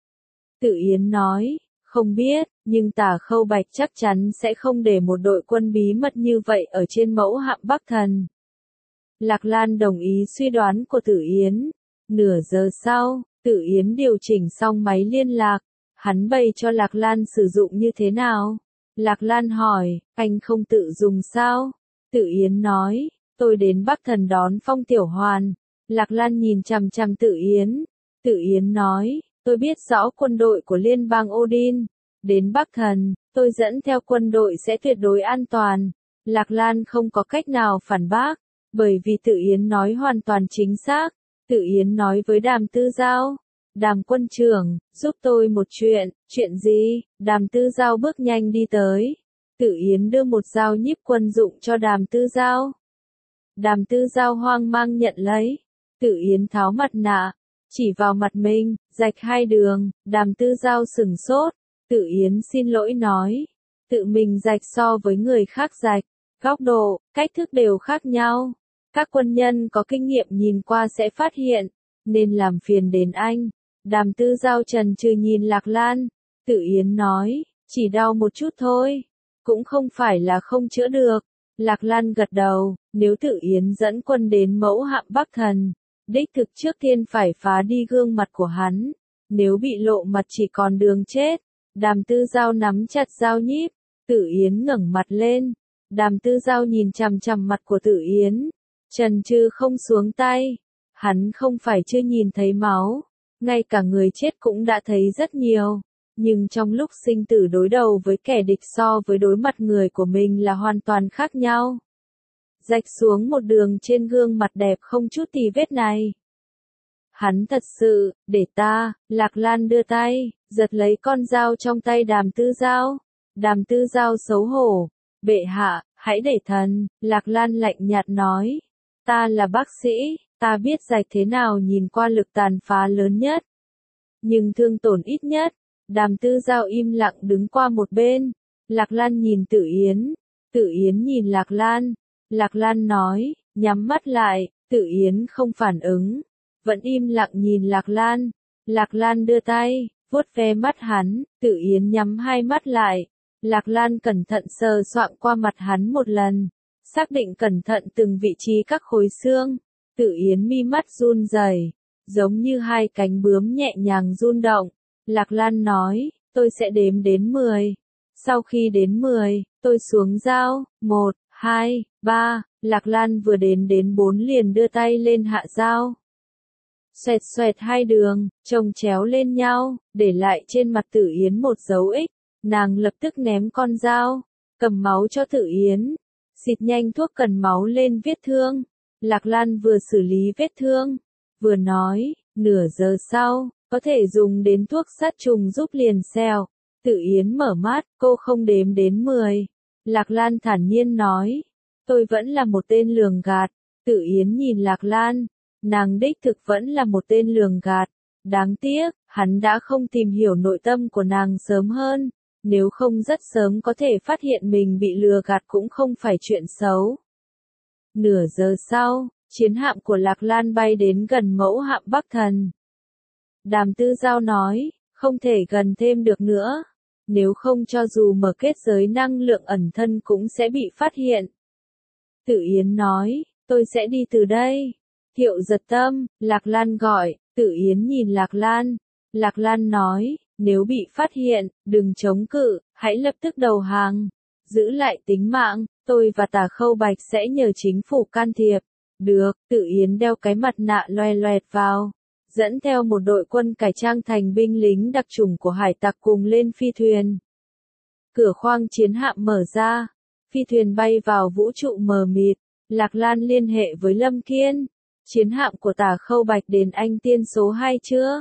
Tử Yến nói, không biết, nhưng Tả Khâu Bạch chắc chắn sẽ không để một đội quân bí mật như vậy ở trên mẫu hạm Bắc Thần. Lạc Lan đồng ý suy đoán của Tử Yến. Nửa giờ sau, Tử Yến điều chỉnh xong máy liên lạc. Hắn bày cho Lạc Lan sử dụng như thế nào? Lạc Lan hỏi, anh không tự dùng sao? Tử Yến nói, tôi đến Bắc Thần đón Phong Tiểu Hoàn. Lạc Lan nhìn chằm chằm Tử Yến. Tử Yến nói, tôi biết rõ quân đội của liên bang Odin. Đến Bắc Thần, tôi dẫn theo quân đội sẽ tuyệt đối an toàn. Lạc Lan không có cách nào phản bác, bởi vì Tử Yến nói hoàn toàn chính xác. Tử Yến nói với Đàm Tư Giao, Đàm quân trưởng, giúp tôi một chuyện. Chuyện gì? Đàm Tư Giao bước nhanh đi tới. Tử Yến đưa một dao nhíp quân dụng cho Đàm Tư Giao. Đàm Tư Giao hoang mang nhận lấy. Tử Yến tháo mặt nạ, chỉ vào mặt mình, rạch 2 đường. Đàm Tư Giao sửng sốt. Tử Yến xin lỗi nói, tự mình rạch so với người khác rạch, góc độ, cách thức đều khác nhau. Các quân nhân có kinh nghiệm nhìn qua sẽ phát hiện, nên làm phiền đến anh. Đàm Tư Giao chần chừ nhìn Lạc Lan. Tử Yến nói, chỉ đau một chút thôi, cũng không phải là không chữa được. Lạc Lan gật đầu, nếu Tử Yến dẫn quân đến mẫu hạm Bắc Thần, đích thực trước tiên phải phá đi gương mặt của hắn. Nếu bị lộ mặt chỉ còn đường chết. Đàm Tư Giao nắm chặt dao nhíp. Tử Yến ngẩng mặt lên. Đàm Tư Giao nhìn chằm chằm mặt của Tử Yến. Chần chừ không xuống tay. Hắn không phải chưa nhìn thấy máu. Ngay cả người chết cũng đã thấy rất nhiều. Nhưng trong lúc sinh tử đối đầu với kẻ địch so với đối mặt người của mình là hoàn toàn khác nhau. Rạch xuống một đường trên gương mặt đẹp không chút tì vết này. Hắn thật sự, để ta. Lạc Lan đưa tay, giật lấy con dao trong tay Đàm Tư Giao. Đàm Tư Giao xấu hổ. Bệ hạ, hãy để thần. Lạc Lan lạnh nhạt nói. Ta là bác sĩ, ta biết rạch thế nào nhìn qua lực tàn phá lớn nhất. Nhưng thương tổn ít nhất. Đàm Tư Giao im lặng đứng qua một bên. Lạc Lan nhìn Tử Yến. Tử Yến nhìn Lạc Lan. Lạc Lan nói, nhắm mắt lại. Tử Yến không phản ứng, vẫn im lặng nhìn Lạc Lan. Lạc Lan đưa tay, vuốt ve mắt hắn. Tử Yến nhắm 2 mắt lại. Lạc Lan cẩn thận sờ soạng qua mặt hắn một lần, xác định cẩn thận từng vị trí các khối xương. Tự Yến mi mắt run rẩy, giống như hai cánh bướm nhẹ nhàng run động. Lạc Lan nói, tôi sẽ đếm đến 10. Sau khi đến 10, tôi xuống dao, 1, 2, 3, Lạc Lan vừa đến 4 liền đưa tay lên hạ dao. Xoẹt xoẹt hai đường, chồng chéo lên nhau, để lại trên mặt Tử Yến một dấu X. Nàng lập tức ném con dao, cầm máu cho Tử Yến, xịt nhanh thuốc cần máu lên vết thương. Lạc Lan vừa xử lý vết thương, vừa nói, nửa giờ sau, có thể dùng đến thuốc sát trùng giúp liền sẹo. Tử Yến mở mắt, cô không đếm đến 10. Lạc Lan thản nhiên nói, tôi vẫn là một tên lường gạt. Tử Yến nhìn Lạc Lan, nàng đích thực vẫn là một tên lường gạt. Đáng tiếc, hắn đã không tìm hiểu nội tâm của nàng sớm hơn, nếu không rất sớm có thể phát hiện mình bị lừa gạt cũng không phải chuyện xấu. Nửa giờ sau, chiến hạm của Lạc Lan bay đến gần mẫu hạm Bắc Thần. Đàm Tư Giao nói, không thể gần thêm được nữa, nếu không cho dù mở kết giới năng lượng ẩn thân cũng sẽ bị phát hiện. Tử Yến nói, tôi sẽ đi từ đây. Thiệu Giật Tâm, Lạc Lan gọi, Tử Yến nhìn Lạc Lan. Lạc Lan nói, nếu bị phát hiện, đừng chống cự, hãy lập tức đầu hàng. Giữ lại tính mạng, tôi và Tả Khâu Bạch sẽ nhờ chính phủ can thiệp. Được, Tử Yến đeo cái mặt nạ loè loẹt vào, dẫn theo một đội quân cải trang thành binh lính đặc chủng của hải tặc cùng lên phi thuyền. Cửa khoang chiến hạm mở ra, phi thuyền bay vào vũ trụ mờ mịt. Lạc Lan liên hệ với Lâm Kiên. Chiến hạm của Tả Khâu Bạch đến Anh Tiên số 2 chưa?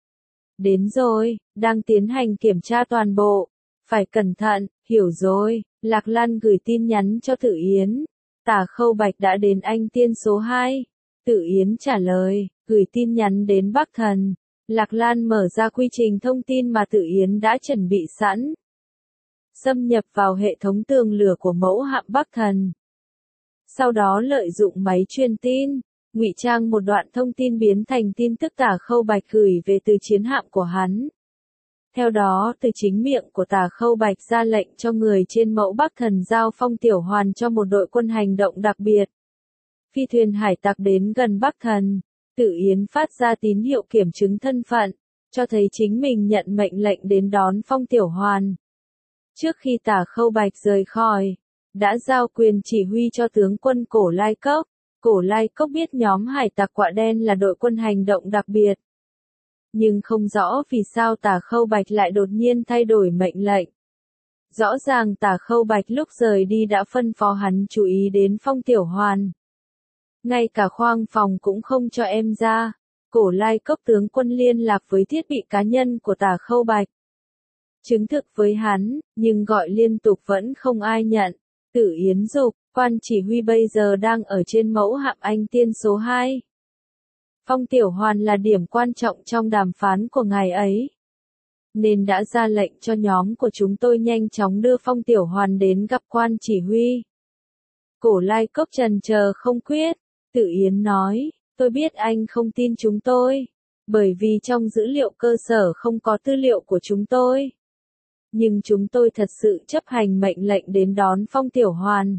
Đến rồi, đang tiến hành kiểm tra toàn bộ. Phải cẩn thận, hiểu rồi. Lạc Lan gửi tin nhắn cho Tử Yến. Tả Khâu Bạch đã đến Anh Tiên số 2. Tử Yến trả lời, gửi tin nhắn đến Bắc Thần. Lạc Lan mở ra quy trình thông tin mà Tử Yến đã chuẩn bị sẵn. Xâm nhập vào hệ thống tường lửa của mẫu hạm Bắc Thần. Sau đó lợi dụng máy truyền tin, ngụy trang một đoạn thông tin biến thành tin tức Tả Khâu Bạch gửi về từ chiến hạm của hắn. Theo đó, từ chính miệng của Tả Khâu Bạch ra lệnh cho người trên mẫu Bắc Thần giao Phong Tiểu Hoàn cho một đội quân hành động đặc biệt. Phi thuyền hải tặc đến gần Bắc Thần, Tử Yến phát ra tín hiệu kiểm chứng thân phận, cho thấy chính mình nhận mệnh lệnh đến đón Phong Tiểu Hoàn. Trước khi Tả Khâu Bạch rời khỏi, đã giao quyền chỉ huy cho tướng quân Cổ Lai Cốc. Cổ Lai Cốc biết nhóm hải tặc Quạ Đen là đội quân hành động đặc biệt. Nhưng không rõ vì sao Tả Khâu Bạch lại đột nhiên thay đổi mệnh lệnh. Rõ ràng Tả Khâu Bạch lúc rời đi đã phân phó hắn chú ý đến Phong Tiểu Hoàn. Ngay cả khoang phòng cũng không cho em ra. Cổ Lai Cốc tướng quân liên lạc với thiết bị cá nhân của Tả Khâu Bạch. Chứng thực với hắn, nhưng gọi liên tục vẫn không ai nhận. Tử Yến dục, quan chỉ huy bây giờ đang ở trên mẫu hạm Anh Tiên số 2. Phong Tiểu Hoàn là điểm quan trọng trong đàm phán của ngày ấy. Nên đã ra lệnh cho nhóm của chúng tôi nhanh chóng đưa Phong Tiểu Hoàn đến gặp quan chỉ huy. Cổ Lai Cốc chần chờ không quyết. Tử Yến nói, tôi biết anh không tin chúng tôi, bởi vì trong dữ liệu cơ sở không có tư liệu của chúng tôi. Nhưng chúng tôi thật sự chấp hành mệnh lệnh đến đón Phong Tiểu Hoàn.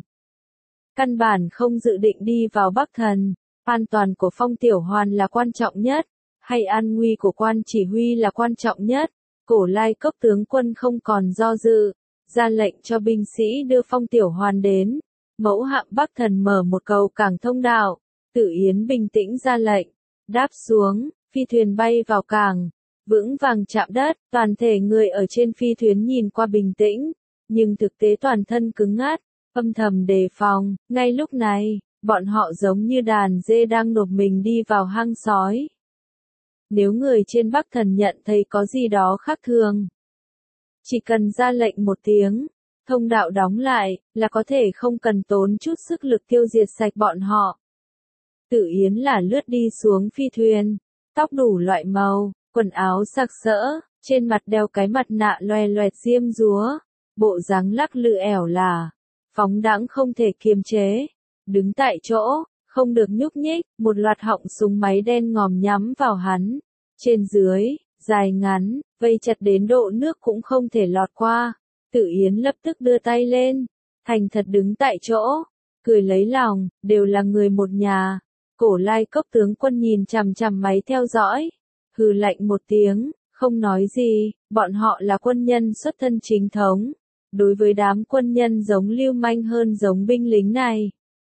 Căn bản không dự định đi vào Bắc Thần. An toàn của Phong Tiểu Hoàn là quan trọng nhất, hay an nguy của quan chỉ huy là quan trọng nhất? Cổ Lai Cốc tướng quân không còn do dự, ra lệnh cho binh sĩ đưa Phong Tiểu Hoàn đến. Mẫu hạm Bắc Thần mở một cầu cảng thông đạo. Tử Yến bình tĩnh ra lệnh, đáp xuống, phi thuyền bay vào cảng, vững vàng chạm đất. Toàn thể người ở trên phi thuyền nhìn qua bình tĩnh, nhưng thực tế toàn thân cứng ngắc, âm thầm đề phòng. Ngay lúc này, bọn họ giống như đàn dê đang nộp mình đi vào hang sói. Nếu người trên Bắc Thần nhận thấy có gì đó khác thường, chỉ cần ra lệnh một tiếng, thông đạo đóng lại, là có thể không cần tốn chút sức lực tiêu diệt sạch bọn họ. Tử Yến là lướt đi xuống phi thuyền, tóc đủ loại màu, quần áo sặc sỡ, trên mặt đeo cái mặt nạ loè loẹt diêm dúa, bộ dáng lắc lư ẻo lả, phóng đãng không thể kiềm chế, đứng tại chỗ, không được nhúc nhích, một loạt họng súng máy đen ngòm nhắm vào hắn, trên dưới, dài ngắn, vây chặt đến độ nước cũng không thể lọt qua. Tử Yến lập tức đưa tay lên, thành thật đứng tại chỗ, cười lấy lòng, đều là người một nhà. Cổ Lai Cốc tướng quân nhìn chằm chằm máy theo dõi, hừ lạnh một tiếng, không nói gì, bọn họ là quân nhân xuất thân chính thống. Đối với đám quân nhân giống lưu manh hơn giống binh lính này,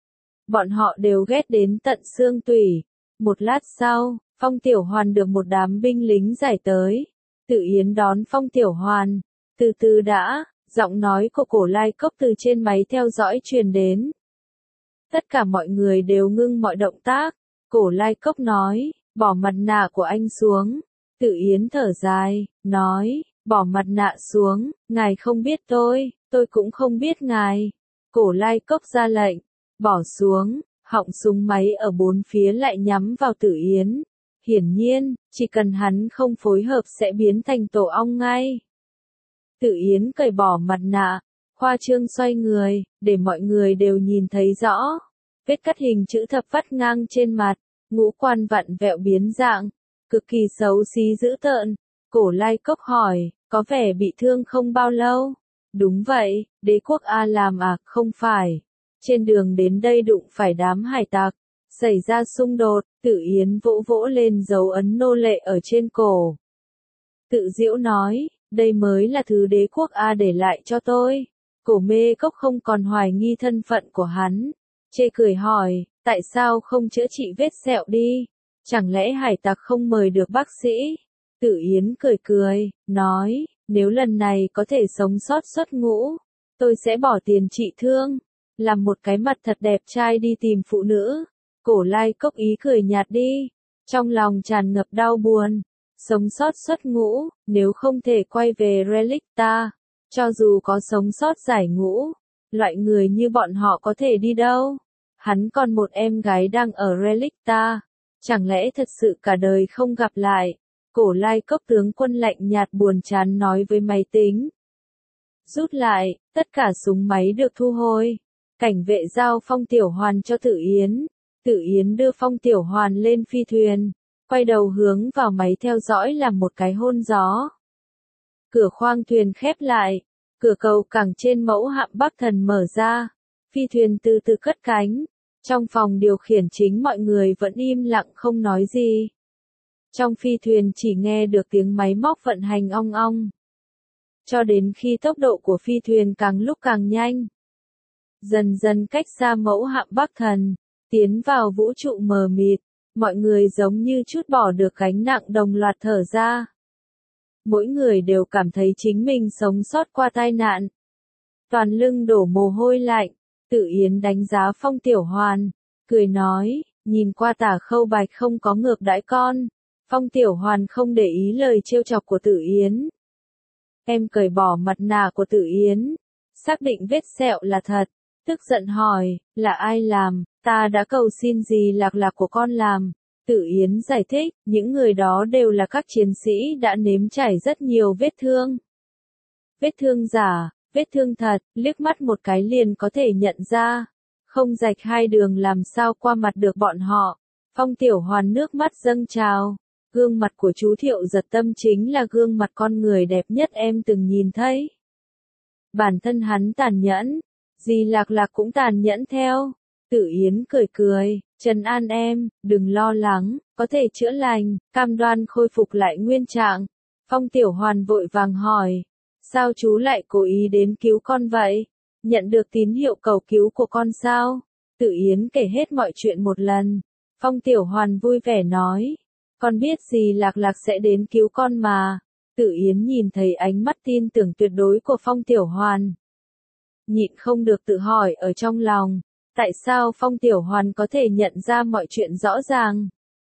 bọn họ đều ghét đến tận xương tủy. Một lát sau, Phong Tiểu Hoàn được một đám binh lính giải tới. Tự Yến đón Phong Tiểu Hoàn, từ từ đã, giọng nói của Cổ Lai Cốc từ trên máy theo dõi truyền đến. Tất cả mọi người đều ngưng mọi động tác. Cổ Lai Cốc nói, bỏ mặt nạ của anh xuống. Tự Yến thở dài, nói, bỏ mặt nạ xuống, ngài không biết tôi cũng không biết ngài. Cổ Lai Cốc ra lệnh, bỏ xuống, họng súng máy ở bốn phía lại nhắm vào Tự Yến. Hiển nhiên, chỉ cần hắn không phối hợp sẽ biến thành tổ ong ngay. Tự Yến cởi bỏ mặt nạ, khoa trương xoay người, để mọi người đều nhìn thấy rõ. Vết cắt hình chữ thập vắt ngang trên mặt, ngũ quan vặn vẹo biến dạng, cực kỳ xấu xí dữ tợn. Cổ Lai Cốc hỏi, có vẻ bị thương không bao lâu? Đúng vậy, đế quốc A làm à, không phải. Trên đường đến đây đụng phải đám hải tặc, xảy ra xung đột. Tự Yến vỗ vỗ lên dấu ấn nô lệ ở trên cổ. Tự giễu nói, đây mới là thứ đế quốc A để lại cho tôi. Cổ Mê Cốc không còn hoài nghi thân phận của hắn. Chê cười hỏi, tại sao không chữa trị vết sẹo đi? Chẳng lẽ hải tặc không mời được bác sĩ? Tự Yến cười cười, nói, nếu lần này có thể sống sót xuất ngũ, tôi sẽ bỏ tiền trị thương, làm một cái mặt thật đẹp trai đi tìm phụ nữ. Cổ Lai Cốc ý cười nhạt đi, trong lòng tràn ngập đau buồn. Sống sót xuất ngũ, nếu không thể quay về Relicta, cho dù có sống sót giải ngũ, loại người như bọn họ có thể đi đâu? Hắn còn một em gái đang ở Relicta, chẳng lẽ thật sự cả đời không gặp lại? Cổ Lai Cốc tướng quân lạnh nhạt buồn chán nói với máy tính. Rút lại, tất cả súng máy được thu hồi. Cảnh vệ giao Phong Tiểu Hoàn cho Tự Yến. Tự Yến đưa Phong Tiểu Hoàn lên phi thuyền, quay đầu hướng vào máy theo dõi làm một cái hôn gió. Cửa khoang thuyền khép lại, cửa cầu cảng trên mẫu hạm Bắc Thần mở ra, phi thuyền từ từ cất cánh. Trong phòng điều khiển chính mọi người vẫn im lặng không nói gì. Trong phi thuyền chỉ nghe được tiếng máy móc vận hành ong ong. Cho đến khi tốc độ của phi thuyền càng lúc càng nhanh. Dần dần cách xa mẫu hạm Bắc Thần, tiến vào vũ trụ mờ mịt, mọi người giống như trút bỏ được gánh nặng đồng loạt thở ra. Mỗi người đều cảm thấy chính mình sống sót qua tai nạn. Toàn lưng đổ mồ hôi lạnh. Tự Yến đánh giá Phong Tiểu Hoàn, cười nói, nhìn qua Tả Khâu Bạch không có ngược đãi con. Phong Tiểu Hoàn không để ý lời trêu chọc của Tự Yến. Em cởi bỏ mặt nạ của Tự Yến, xác định vết sẹo là thật, tức giận hỏi, là ai làm, ta đã cầu xin gì Lạc Lạc của con làm. Tự Yến giải thích, những người đó đều là các chiến sĩ đã nếm trải rất nhiều vết thương. Vết thương giả, vết thương thật, liếc mắt một cái liền có thể nhận ra. Không rạch hai đường làm sao qua mặt được bọn họ. Phong Tiểu Hoàn nước mắt dâng trào. Gương mặt của chú Thiệu Giật Tâm chính là gương mặt con người đẹp nhất em từng nhìn thấy. Bản thân hắn tàn nhẫn, dì Lạc Lạc cũng tàn nhẫn theo. Tự Yến cười cười, trấn an em, đừng lo lắng, có thể chữa lành, cam đoan khôi phục lại nguyên trạng. Phong Tiểu Hoàn vội vàng hỏi, sao chú lại cố ý đến cứu con vậy? Nhận được tín hiệu cầu cứu của con sao? Tự Yến kể hết mọi chuyện một lần. Phong Tiểu Hoàn vui vẻ nói, con biết gì Lạc Lạc sẽ đến cứu con mà. Tự Yến nhìn thấy ánh mắt tin tưởng tuyệt đối của Phong Tiểu Hoàn, nhịn không được tự hỏi ở trong lòng, tại sao Phong Tiểu Hoàn có thể nhận ra mọi chuyện rõ ràng?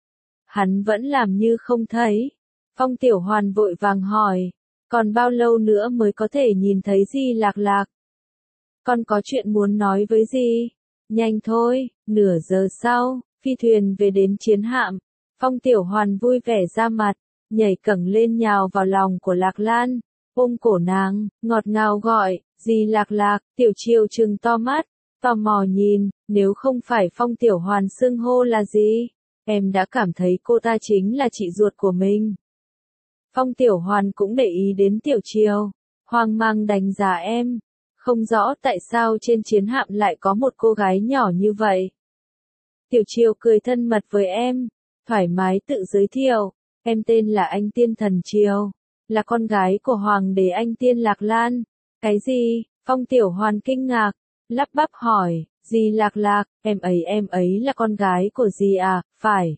Hắn vẫn làm như không thấy. Phong Tiểu Hoàn vội vàng hỏi, còn bao lâu nữa mới có thể nhìn thấy Di Lạc Lạc? Con có chuyện muốn nói với Di? Nhanh thôi, nửa giờ sau, phi thuyền về đến chiến hạm. Phong Tiểu Hoàn vui vẻ ra mặt, nhảy cẫng lên nhào vào lòng của Lạc Lan, ôm cổ nàng, ngọt ngào gọi, Di Lạc Lạc. Tiểu Triều trừng to mắt, tò mò nhìn, nếu không phải Phong Tiểu Hoàn xưng hô là gì, em đã cảm thấy cô ta chính là chị ruột của mình. Phong Tiểu Hoàn cũng để ý đến Tiểu Triều, hoang mang đánh giá em, không rõ tại sao trên chiến hạm lại có một cô gái nhỏ như vậy. Tiểu Triều cười thân mật với em, thoải mái tự giới thiệu, em tên là Anh Tiên Thần Triều, là con gái của Hoàng đế Anh Tiên Lạc Lan. Cái gì? Phong Tiểu Hoàn kinh ngạc, lắp bắp hỏi, dì Lạc Lạc, em ấy là con gái của dì à, phải.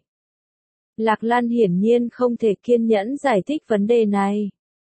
Lạc Lan hiển nhiên không thể kiên nhẫn giải thích vấn đề này,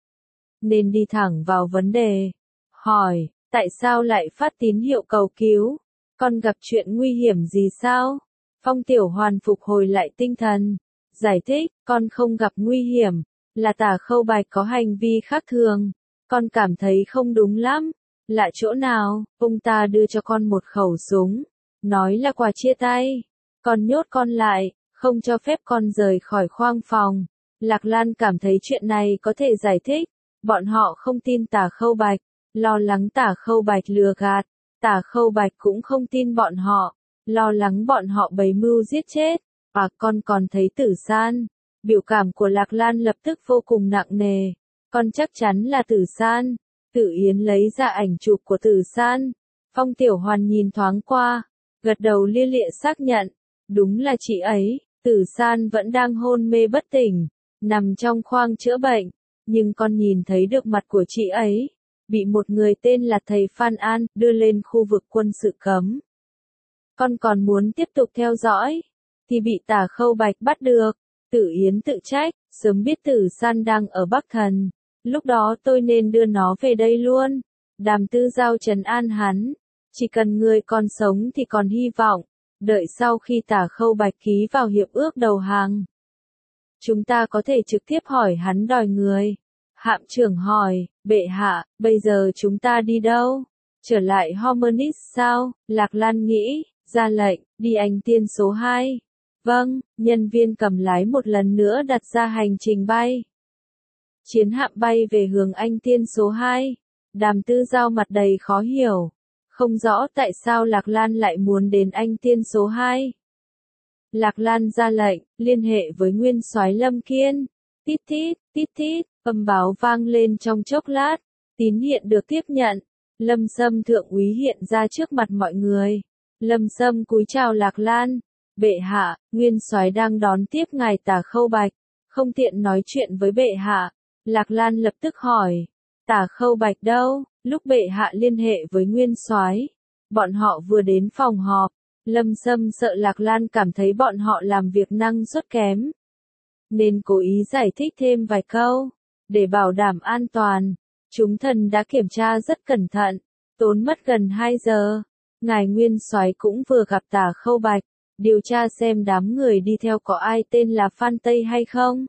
nên đi thẳng vào vấn đề, hỏi, tại sao lại phát tín hiệu cầu cứu? Con gặp chuyện nguy hiểm gì sao? Phong Tiểu Hoàn phục hồi lại tinh thần, giải thích, con không gặp nguy hiểm, là Tả Khâu Bạch có hành vi khác thường, con cảm thấy không đúng lắm. Lạ chỗ nào? Ông ta đưa cho con một khẩu súng, nói là quà chia tay, còn nhốt con lại, không cho phép con rời khỏi khoang phòng. Lạc Lan cảm thấy chuyện này có thể giải thích, bọn họ không tin Tả Khâu Bạch, lo lắng Tả Khâu Bạch lừa gạt, Tả Khâu Bạch cũng không tin bọn họ, lo lắng bọn họ bày mưu giết chết. Con còn thấy Tử San. Biểu cảm của Lạc Lan lập tức vô cùng nặng nề, con chắc chắn là Tử San. Tử Yến lấy ra ảnh chụp của Tử San. Phong Tiểu Hoàn nhìn thoáng qua, gật đầu lia lịa xác nhận, đúng là chị ấy. Tử San vẫn đang hôn mê bất tỉnh, nằm trong khoang chữa bệnh, nhưng con nhìn thấy được mặt của chị ấy, bị một người tên là thầy Phan An đưa lên khu vực quân sự cấm. Con còn muốn tiếp tục theo dõi, thì bị Tả Khâu Bạch bắt được. Tử Yến tự trách, sớm biết Tử San đang ở Bắc Thần, lúc đó tôi nên đưa nó về đây luôn. Đàm Tư Giao trấn an hắn, chỉ cần người còn sống thì còn hy vọng, đợi sau khi Tả Khâu Bạch ký vào hiệp ước đầu hàng, chúng ta có thể trực tiếp hỏi hắn đòi người. Hạm trưởng hỏi, bệ hạ, bây giờ chúng ta đi đâu? Trở lại Hormonis sao? Lạc Lan nghĩ, ra lệnh, đi Anh Tiên số 2. Vâng, nhân viên cầm lái một lần nữa đặt ra hành trình bay. Chiến hạm bay về hướng Anh Tiên số 2. Đàm Tư Giao mặt đầy khó hiểu, không rõ tại sao Lạc Lan lại muốn đến Anh Tiên số 2. Lạc Lan ra lệnh, liên hệ với Nguyên Soái Lâm Kiên. Tít tít, âm báo vang lên trong chốc lát, tín hiện được tiếp nhận. Lâm Sâm thượng úy hiện ra trước mặt mọi người. Lâm Sâm cúi chào Lạc Lan. Bệ hạ, Nguyên Soái đang đón tiếp ngài Tả Khâu Bạch, không tiện nói chuyện với bệ hạ. Lạc Lan lập tức hỏi, Tả Khâu Bạch đâu? Lúc bệ hạ liên hệ với Nguyên Soái, bọn họ vừa đến phòng họp. Lâm Sâm sợ Lạc Lan cảm thấy bọn họ làm việc năng suất kém, nên cố ý giải thích thêm vài câu. Để bảo đảm an toàn, chúng thần đã kiểm tra rất cẩn thận, tốn mất gần 2 giờ. Ngài Nguyên Soái cũng vừa gặp Tả Khâu Bạch, điều tra xem đám người đi theo có ai tên là Phan Tây hay không.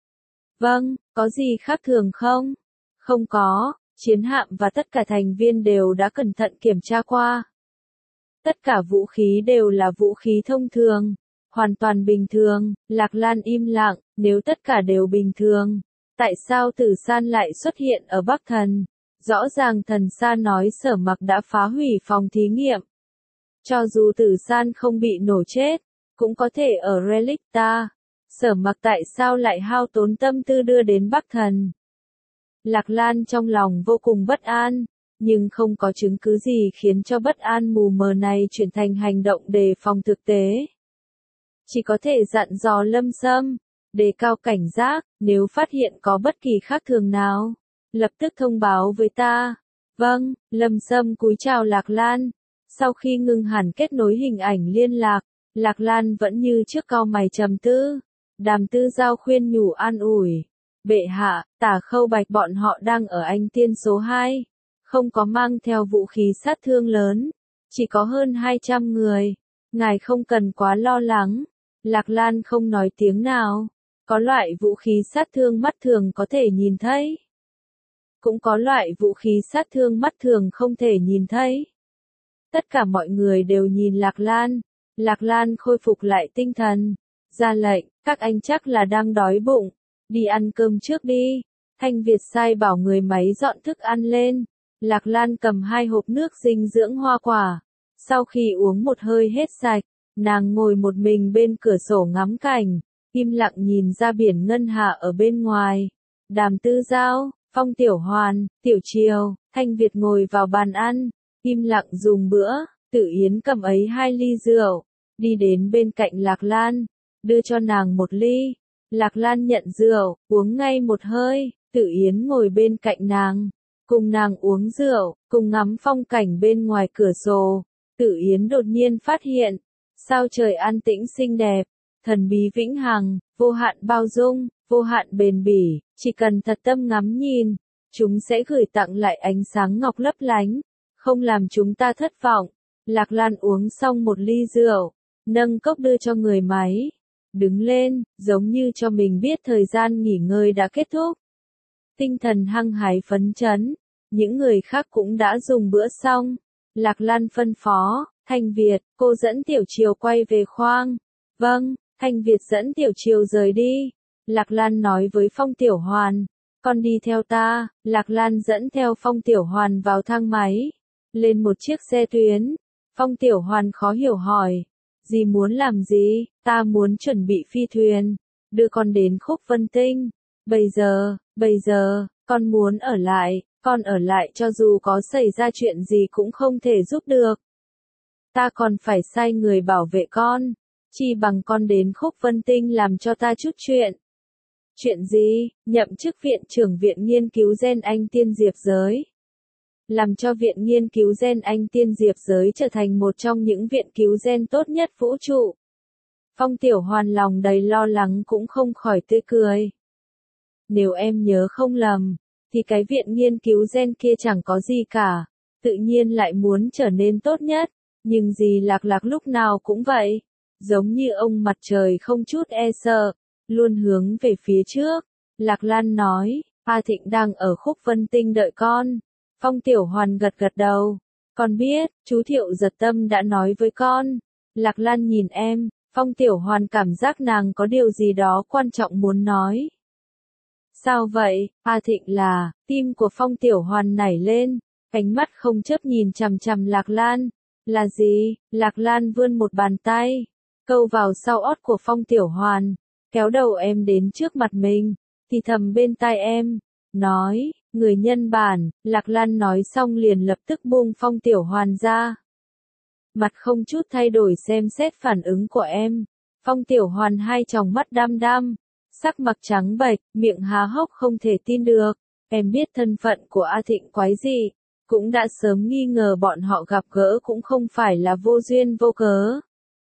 Vâng, có gì khác thường không? Không có, chiến hạm và tất cả thành viên đều đã cẩn thận kiểm tra qua. Tất cả vũ khí đều là vũ khí thông thường, hoàn toàn bình thường. Lạc Lan im lặng, nếu tất cả đều bình thường, tại sao Tử San lại xuất hiện ở Bắc Thần? Rõ ràng Thần Sa nói Sở Mặc đã phá hủy phòng thí nghiệm. Cho dù Tử San không bị nổ chết, cũng có thể ở Relicta. Sở Mặc tại sao lại hao tốn tâm tư đưa đến Bắc Thần? Lạc Lan trong lòng vô cùng bất an, nhưng không có chứng cứ gì khiến cho bất an mù mờ này chuyển thành hành động đề phòng thực tế. Chỉ có thể dặn dò Lâm Sâm, đề cao cảnh giác, nếu phát hiện có bất kỳ khác thường nào, lập tức thông báo với ta. Vâng, Lâm Sâm cúi chào Lạc Lan. Sau khi ngưng hẳn kết nối hình ảnh liên lạc, Lạc Lan vẫn như trước cau mày trầm tư. Đàm Tư Giao khuyên nhủ an ủi. Bệ hạ, Tả Khâu Bạch bọn họ đang ở Anh Tiên số 2. Không có mang theo vũ khí sát thương lớn. Chỉ có hơn 200 người. Ngài không cần quá lo lắng. Lạc Lan không nói tiếng nào. Có loại vũ khí sát thương mắt thường có thể nhìn thấy. Cũng có loại vũ khí sát thương mắt thường không thể nhìn thấy. Tất cả mọi người đều nhìn Lạc Lan. Lạc Lan khôi phục lại tinh thần. Ra lệnh, các anh chắc là đang đói bụng. Đi ăn cơm trước đi. Thanh Việt sai bảo người máy dọn thức ăn lên. Lạc Lan cầm 2 hộp nước dinh dưỡng hoa quả. Sau khi uống một hơi hết sạch, nàng ngồi một mình bên cửa sổ ngắm cảnh, im lặng nhìn ra biển ngân hà ở bên ngoài. Đàm Tư Giao, Phong Tiểu Hoàn, Tiểu Triều, Thanh Việt ngồi vào bàn ăn, im lặng dùng bữa. Tử Yến cầm ấy 2 ly rượu, đi đến bên cạnh Lạc Lan, đưa cho nàng một ly. Lạc Lan nhận rượu, uống ngay một hơi, Tử Yến ngồi bên cạnh nàng, cùng nàng uống rượu, cùng ngắm phong cảnh bên ngoài cửa sổ. Tử Yến đột nhiên phát hiện, sao trời an tĩnh xinh đẹp, thần bí vĩnh hằng, vô hạn bao dung, vô hạn bền bỉ, chỉ cần thật tâm ngắm nhìn, chúng sẽ gửi tặng lại ánh sáng ngọc lấp lánh, không làm chúng ta thất vọng. Lạc Lan uống xong một ly rượu, nâng cốc đưa cho người máy, đứng lên, giống như cho mình biết thời gian nghỉ ngơi đã kết thúc. Tinh thần hăng hái phấn chấn, những người khác cũng đã dùng bữa xong. Lạc Lan phân phó, Thanh Việt, cô dẫn Tiểu Triều quay về khoang. Vâng, Thanh Việt dẫn Tiểu Triều rời đi. Lạc Lan nói với Phong Tiểu Hoàn, con đi theo ta. Lạc Lan dẫn theo Phong Tiểu Hoàn vào thang máy, lên một chiếc xe tuyến. Phong Tiểu Hoàn khó hiểu hỏi, dì muốn làm gì? Ta muốn chuẩn bị phi thuyền, đưa con đến Khúc Vân Tinh. Bây giờ, con muốn ở lại, con ở lại cho dù có xảy ra chuyện gì cũng không thể giúp được. Ta còn phải sai người bảo vệ con, chi bằng con đến Khúc Vân Tinh làm cho ta chút chuyện. Chuyện gì? Nhậm chức viện trưởng Viện Nghiên cứu Gen Anh Tiên Diệp Giới. Làm cho Viện Nghiên cứu Gen Anh Tiên Diệp Giới trở thành một trong những viện cứu gen tốt nhất vũ trụ. Phong Tiểu Hoàn lòng đầy lo lắng cũng không khỏi tươi cười. Nếu em nhớ không lầm, thì cái viện nghiên cứu gen kia chẳng có gì cả, tự nhiên lại muốn trở nên tốt nhất, nhưng dì Lạc Lạc lúc nào cũng vậy, giống như ông mặt trời không chút e sợ, luôn hướng về phía trước. Lạc Lan nói, A Thịnh đang ở Khúc Vân Tinh đợi con. Phong Tiểu Hoàn gật gật đầu, con biết, chú Thiệu Giật Tâm đã nói với con. Lạc Lan nhìn em, Phong Tiểu Hoàn cảm giác nàng có điều gì đó quan trọng muốn nói. Sao vậy? A Thịnh là, tim của Phong Tiểu Hoàn nảy lên, ánh mắt không chớp nhìn chằm chằm Lạc Lan. Là gì? Lạc Lan vươn một bàn tay, câu vào sau ót của Phong Tiểu Hoàn, kéo đầu em đến trước mặt mình, thì thầm bên tai em, nói, người nhân bản. Lạc Lan nói xong liền lập tức buông Phong Tiểu Hoàn ra. Mặt không chút thay đổi xem xét phản ứng của em. Phong Tiểu Hoàn hai tròng mắt đăm đăm, sắc mặt trắng bệch, miệng há hốc không thể tin được. Em biết thân phận của A Thịnh quái dị, cũng đã sớm nghi ngờ bọn họ gặp gỡ cũng không phải là vô duyên vô cớ,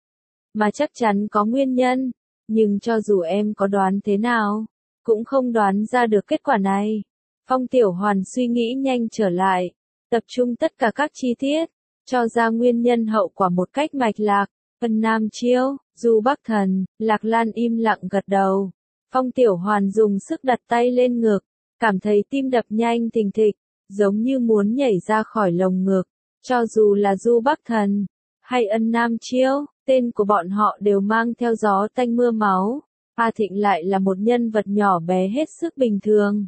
mà chắc chắn có nguyên nhân, nhưng cho dù em có đoán thế nào, cũng không đoán ra được kết quả này. Phong Tiểu Hoàn suy nghĩ nhanh trở lại, tập trung tất cả các chi tiết, cho ra nguyên nhân hậu quả một cách mạch lạc. Vân Nam Chiêu, Du Bắc Thần. Lạc Lan im lặng gật đầu. Phong Tiểu Hoàn dùng sức đặt tay lên ngực, cảm thấy tim đập nhanh thình thịch, giống như muốn nhảy ra khỏi lồng ngực. Cho dù là Du Bắc Thần hay Ân Nam Chiêu, tên của bọn họ đều mang theo gió tanh mưa máu. A Thịnh lại là một nhân vật nhỏ bé hết sức bình thường.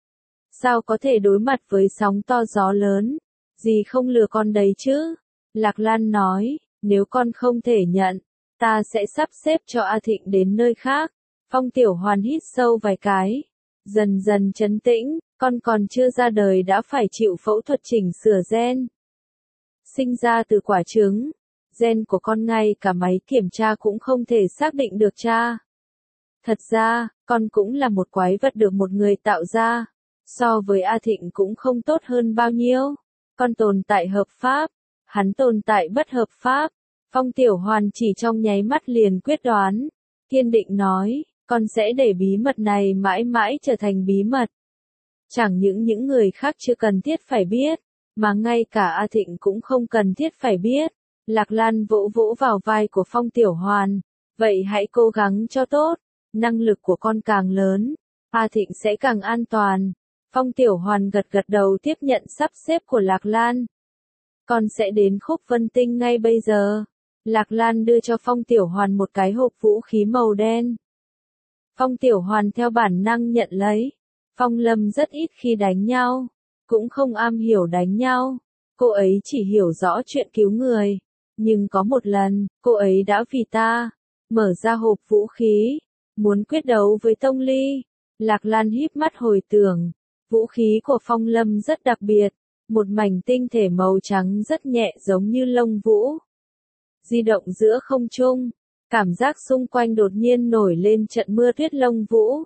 Sao có thể đối mặt với sóng to gió lớn? Dì không lừa con đấy chứ? Lạc Lan nói, nếu con không thể nhận, ta sẽ sắp xếp cho A Thịnh đến nơi khác. Phong Tiểu Hoàn hít sâu vài cái, dần dần trấn tĩnh, con còn chưa ra đời đã phải chịu phẫu thuật chỉnh sửa gen. Sinh ra từ quả trứng, gen của con ngay cả máy kiểm tra cũng không thể xác định được cha. Thật ra, con cũng là một quái vật được một người tạo ra, so với A Thịnh cũng không tốt hơn bao nhiêu. Con tồn tại hợp pháp, hắn tồn tại bất hợp pháp. Phong Tiểu Hoàn chỉ trong nháy mắt liền quyết đoán, kiên định nói, con sẽ để bí mật này mãi mãi trở thành bí mật. Chẳng những người khác chưa cần thiết phải biết, mà ngay cả A Thịnh cũng không cần thiết phải biết. Lạc Lan vỗ vỗ vào vai của Phong Tiểu Hoàn, vậy hãy cố gắng cho tốt, năng lực của con càng lớn, A Thịnh sẽ càng an toàn. Phong Tiểu Hoàn gật gật đầu tiếp nhận sắp xếp của Lạc Lan. Con sẽ đến Khúc Vân Tinh ngay bây giờ. Lạc Lan đưa cho Phong Tiểu Hoàn một cái hộp vũ khí màu đen. Phong Tiểu Hoàn theo bản năng nhận lấy. Phong Lâm rất ít khi đánh nhau, cũng không am hiểu đánh nhau. Cô ấy chỉ hiểu rõ chuyện cứu người. Nhưng có một lần, cô ấy đã vì ta mở ra hộp vũ khí, muốn quyết đấu với Tông Ly. Lạc Lan híp mắt hồi tưởng, vũ khí của Phong Lâm rất đặc biệt, một mảnh tinh thể màu trắng rất nhẹ giống như lông vũ. di động giữa không trung. Cảm giác xung quanh đột nhiên nổi lên trận mưa tuyết lông vũ.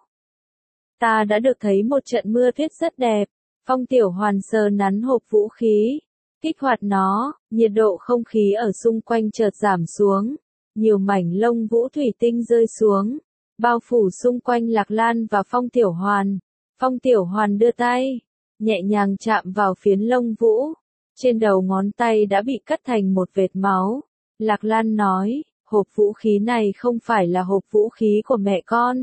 Ta đã được thấy một trận mưa tuyết rất đẹp. Phong Tiểu Hoàn sờ nắn hộp vũ khí, kích hoạt nó, nhiệt độ không khí ở xung quanh chợt giảm xuống. Nhiều mảnh lông vũ thủy tinh rơi xuống, bao phủ xung quanh Lạc Lan và Phong Tiểu Hoàn. Phong Tiểu Hoàn đưa tay, nhẹ nhàng chạm vào phiến lông vũ. Trên đầu ngón tay đã bị cắt thành một vệt máu. Lạc Lan nói, hộp vũ khí này không phải là hộp vũ khí của mẹ con.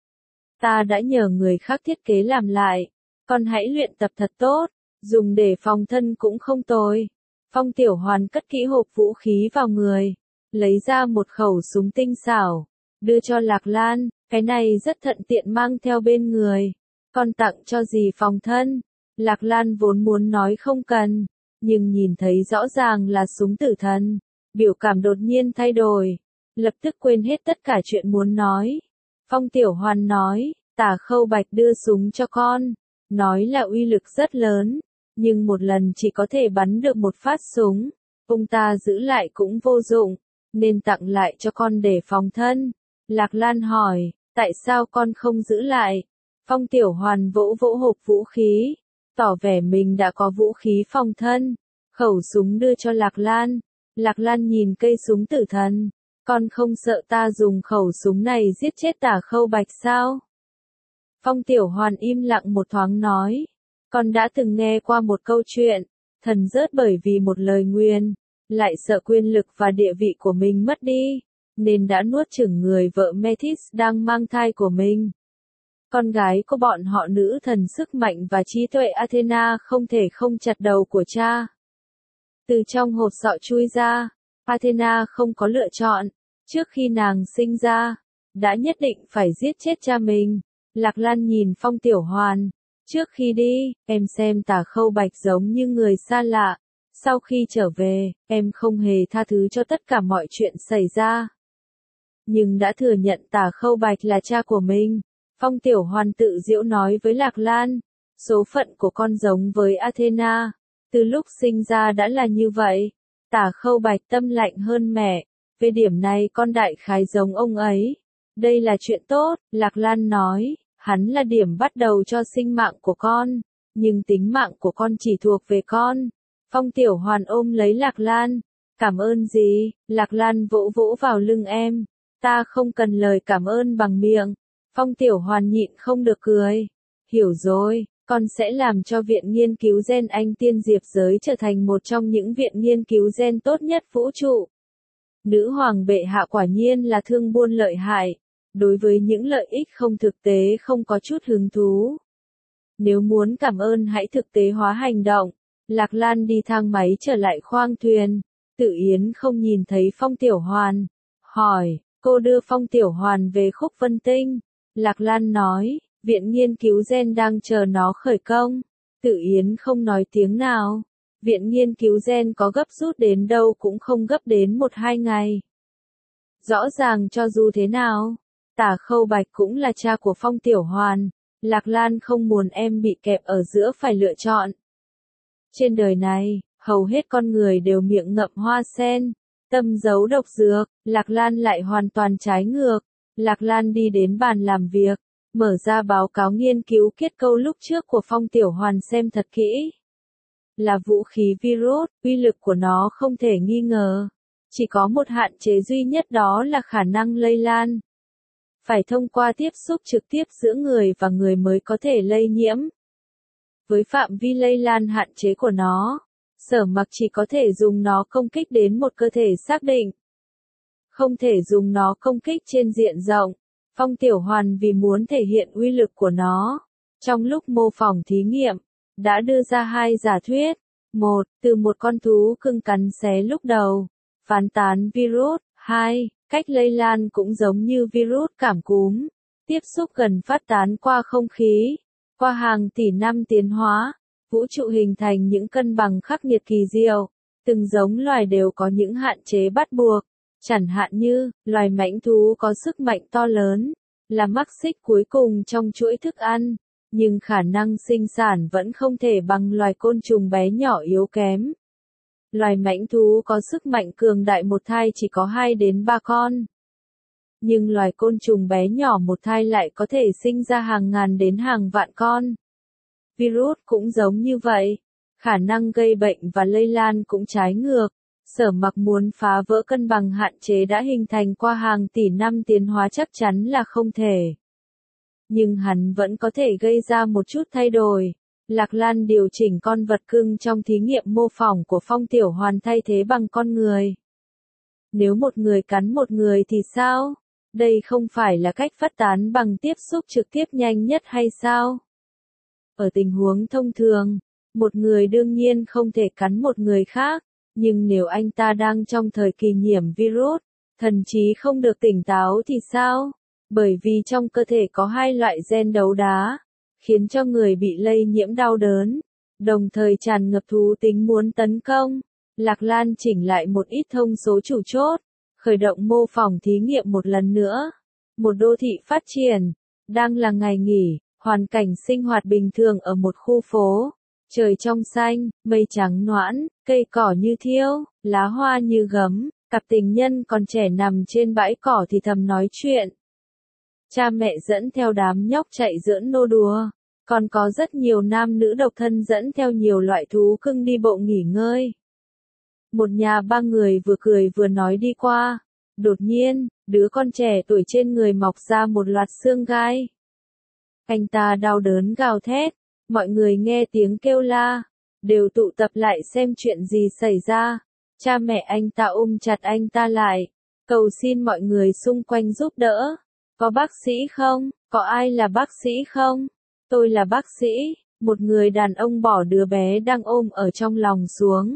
Ta đã nhờ người khác thiết kế làm lại. Con hãy luyện tập thật tốt, dùng để phòng thân cũng không tồi. Phong Tiểu Hoàn cất kỹ hộp vũ khí vào người, lấy ra một khẩu súng tinh xảo, đưa cho Lạc Lan, cái này rất thuận tiện mang theo bên người. Con tặng cho dì phòng thân. Lạc Lan vốn muốn nói không cần, nhưng nhìn thấy rõ ràng là súng tử thần, biểu cảm đột nhiên thay đổi, lập tức quên hết tất cả chuyện muốn nói. Phong Tiểu Hoàn nói, Tả Khâu Bạch đưa súng cho con, nói là uy lực rất lớn, nhưng một lần chỉ có thể bắn được một phát súng, ông ta giữ lại cũng vô dụng, nên tặng lại cho con để phòng thân. Lạc Lan hỏi, tại sao con không giữ lại? Phong Tiểu Hoàn vỗ vỗ hộp vũ khí, tỏ vẻ mình đã có vũ khí phòng thân, khẩu súng đưa cho Lạc Lan. Lạc Lan nhìn cây súng tử thần, con không sợ ta dùng khẩu súng này giết chết Tả Khâu Bạch sao? Phong Tiểu Hoàn im lặng một thoáng nói, con đã từng nghe qua một câu chuyện, thần rớt bởi vì một lời nguyền, lại sợ quyền lực và địa vị của mình mất đi, nên đã nuốt chửng người vợ Metis đang mang thai của mình. Con gái của bọn họ nữ thần sức mạnh và trí tuệ Athena không thể không chặt đầu của cha. Từ trong hộp sọ chui ra, Athena không có lựa chọn, trước khi nàng sinh ra, đã nhất định phải giết chết cha mình. Lạc Lan nhìn Phong Tiểu Hoàn, trước khi đi, em xem Tả Khâu Bạch giống như người xa lạ, sau khi trở về, em không hề tha thứ cho tất cả mọi chuyện xảy ra. Nhưng đã thừa nhận Tả Khâu Bạch là cha của mình. Phong Tiểu Hoàn tự giễu nói với Lạc Lan, số phận của con giống với Athena, từ lúc sinh ra đã là như vậy. Tả Khâu Bạch tâm lạnh hơn mẹ, về điểm này con đại khái giống ông ấy. Đây là chuyện tốt, Lạc Lan nói, hắn là điểm bắt đầu cho sinh mạng của con, nhưng tính mạng của con chỉ thuộc về con. Phong Tiểu Hoàn ôm lấy Lạc Lan, cảm ơn gì? Lạc Lan vỗ vỗ vào lưng em, ta không cần lời cảm ơn bằng miệng. Phong Tiểu Hoàn nhịn không được cười, hiểu rồi, con sẽ làm cho Viện Nghiên cứu Gen Anh Tiên Diệp Giới trở thành một trong những viện nghiên cứu gen tốt nhất vũ trụ. Nữ hoàng bệ hạ quả nhiên là thương buôn lợi hại, đối với những lợi ích không thực tế không có chút hứng thú. Nếu muốn cảm ơn hãy thực tế hóa hành động. Lạc Lan đi thang máy trở lại khoang thuyền, Tự Yến không nhìn thấy Phong Tiểu Hoàn, hỏi, cô đưa Phong Tiểu Hoàn về Khúc Vân Tinh. Lạc Lan nói, Viện Nghiên cứu Gen đang chờ nó khởi công. Tự Yến không nói tiếng nào. Viện Nghiên cứu Gen có gấp rút đến đâu cũng không gấp đến 1-2 ngày. Rõ ràng cho dù thế nào, Tả Khâu Bạch cũng là cha của Phong Tiểu Hoàn. Lạc Lan không muốn em bị kẹp ở giữa phải lựa chọn. Trên đời này, hầu hết con người đều miệng ngậm hoa sen, tâm giấu độc dược. Lạc Lan lại hoàn toàn trái ngược. Lạc Lan đi đến bàn làm việc, mở ra báo cáo nghiên cứu kết cấu lúc trước của Phong Tiểu Hoàn xem thật kỹ. Là vũ khí virus, uy lực của nó không thể nghi ngờ. Chỉ có một hạn chế duy nhất, đó là khả năng lây lan. Phải thông qua tiếp xúc trực tiếp giữa người và người mới có thể lây nhiễm. Với phạm vi lây lan hạn chế của nó, Sở Mặc chỉ có thể dùng nó công kích đến một cơ thể xác định. Không thể dùng nó công kích trên diện rộng. Phong Tiểu Hoàn vì muốn thể hiện uy lực của nó, trong lúc mô phỏng thí nghiệm, đã đưa ra 2 giả thuyết. Một, từ một con thú cưng cắn xé lúc đầu, phán tán virus. 2, cách lây lan cũng giống như virus cảm cúm, tiếp xúc gần phát tán qua không khí, qua hàng tỷ năm tiến hóa, vũ trụ hình thành những cân bằng khắc nghiệt kỳ diệu. Từng giống loài đều có những hạn chế bắt buộc, chẳng hạn như, loài mãnh thú có sức mạnh to lớn, là mắc xích cuối cùng trong chuỗi thức ăn, nhưng khả năng sinh sản vẫn không thể bằng loài côn trùng bé nhỏ yếu kém. Loài mãnh thú có sức mạnh cường đại một thai chỉ có 2 đến 3 con. Nhưng loài côn trùng bé nhỏ một thai lại có thể sinh ra hàng ngàn đến hàng vạn con. Virus cũng giống như vậy. Khả năng gây bệnh và lây lan cũng trái ngược. Sở Mặc muốn phá vỡ cân bằng hạn chế đã hình thành qua hàng tỷ năm tiến hóa chắc chắn là không thể. Nhưng hắn vẫn có thể gây ra một chút thay đổi. Lạc Lan điều chỉnh con vật cưng trong thí nghiệm mô phỏng của Phong Tiểu Hoàn thay thế bằng con người. Nếu một người cắn một người thì sao? Đây không phải là cách phát tán bằng tiếp xúc trực tiếp nhanh nhất hay sao? Ở tình huống thông thường, một người đương nhiên không thể cắn một người khác, nhưng nếu anh ta đang trong thời kỳ nhiễm virus, thậm chí không được tỉnh táo thì sao? Bởi vì trong cơ thể có 2 loại gen đấu đá, khiến cho người bị lây nhiễm đau đớn, đồng thời tràn ngập thú tính muốn tấn công. Lạc Lan chỉnh lại một ít thông số chủ chốt, khởi động mô phỏng thí nghiệm một lần nữa. Một đô thị phát triển, đang là ngày nghỉ, hoàn cảnh sinh hoạt bình thường ở một khu phố. Trời trong xanh, mây trắng noãn, cây cỏ như thiêu, lá hoa như gấm, cặp tình nhân còn trẻ nằm trên bãi cỏ thì thầm nói chuyện. Cha mẹ dẫn theo đám nhóc chạy giỡn nô đùa, còn có rất nhiều nam nữ độc thân dẫn theo nhiều loại thú cưng đi bộ nghỉ ngơi. Một nhà 3 người vừa cười vừa nói đi qua, đột nhiên, đứa con trẻ tuổi trên người mọc ra một loạt xương gai. Anh ta đau đớn gào thét, mọi người nghe tiếng kêu la, đều tụ tập lại xem chuyện gì xảy ra. Cha mẹ anh ta ôm chặt anh ta lại, cầu xin mọi người xung quanh giúp đỡ. Có bác sĩ không? Có ai là bác sĩ không? Tôi là bác sĩ. Một người đàn ông bỏ đứa bé đang ôm ở trong lòng xuống,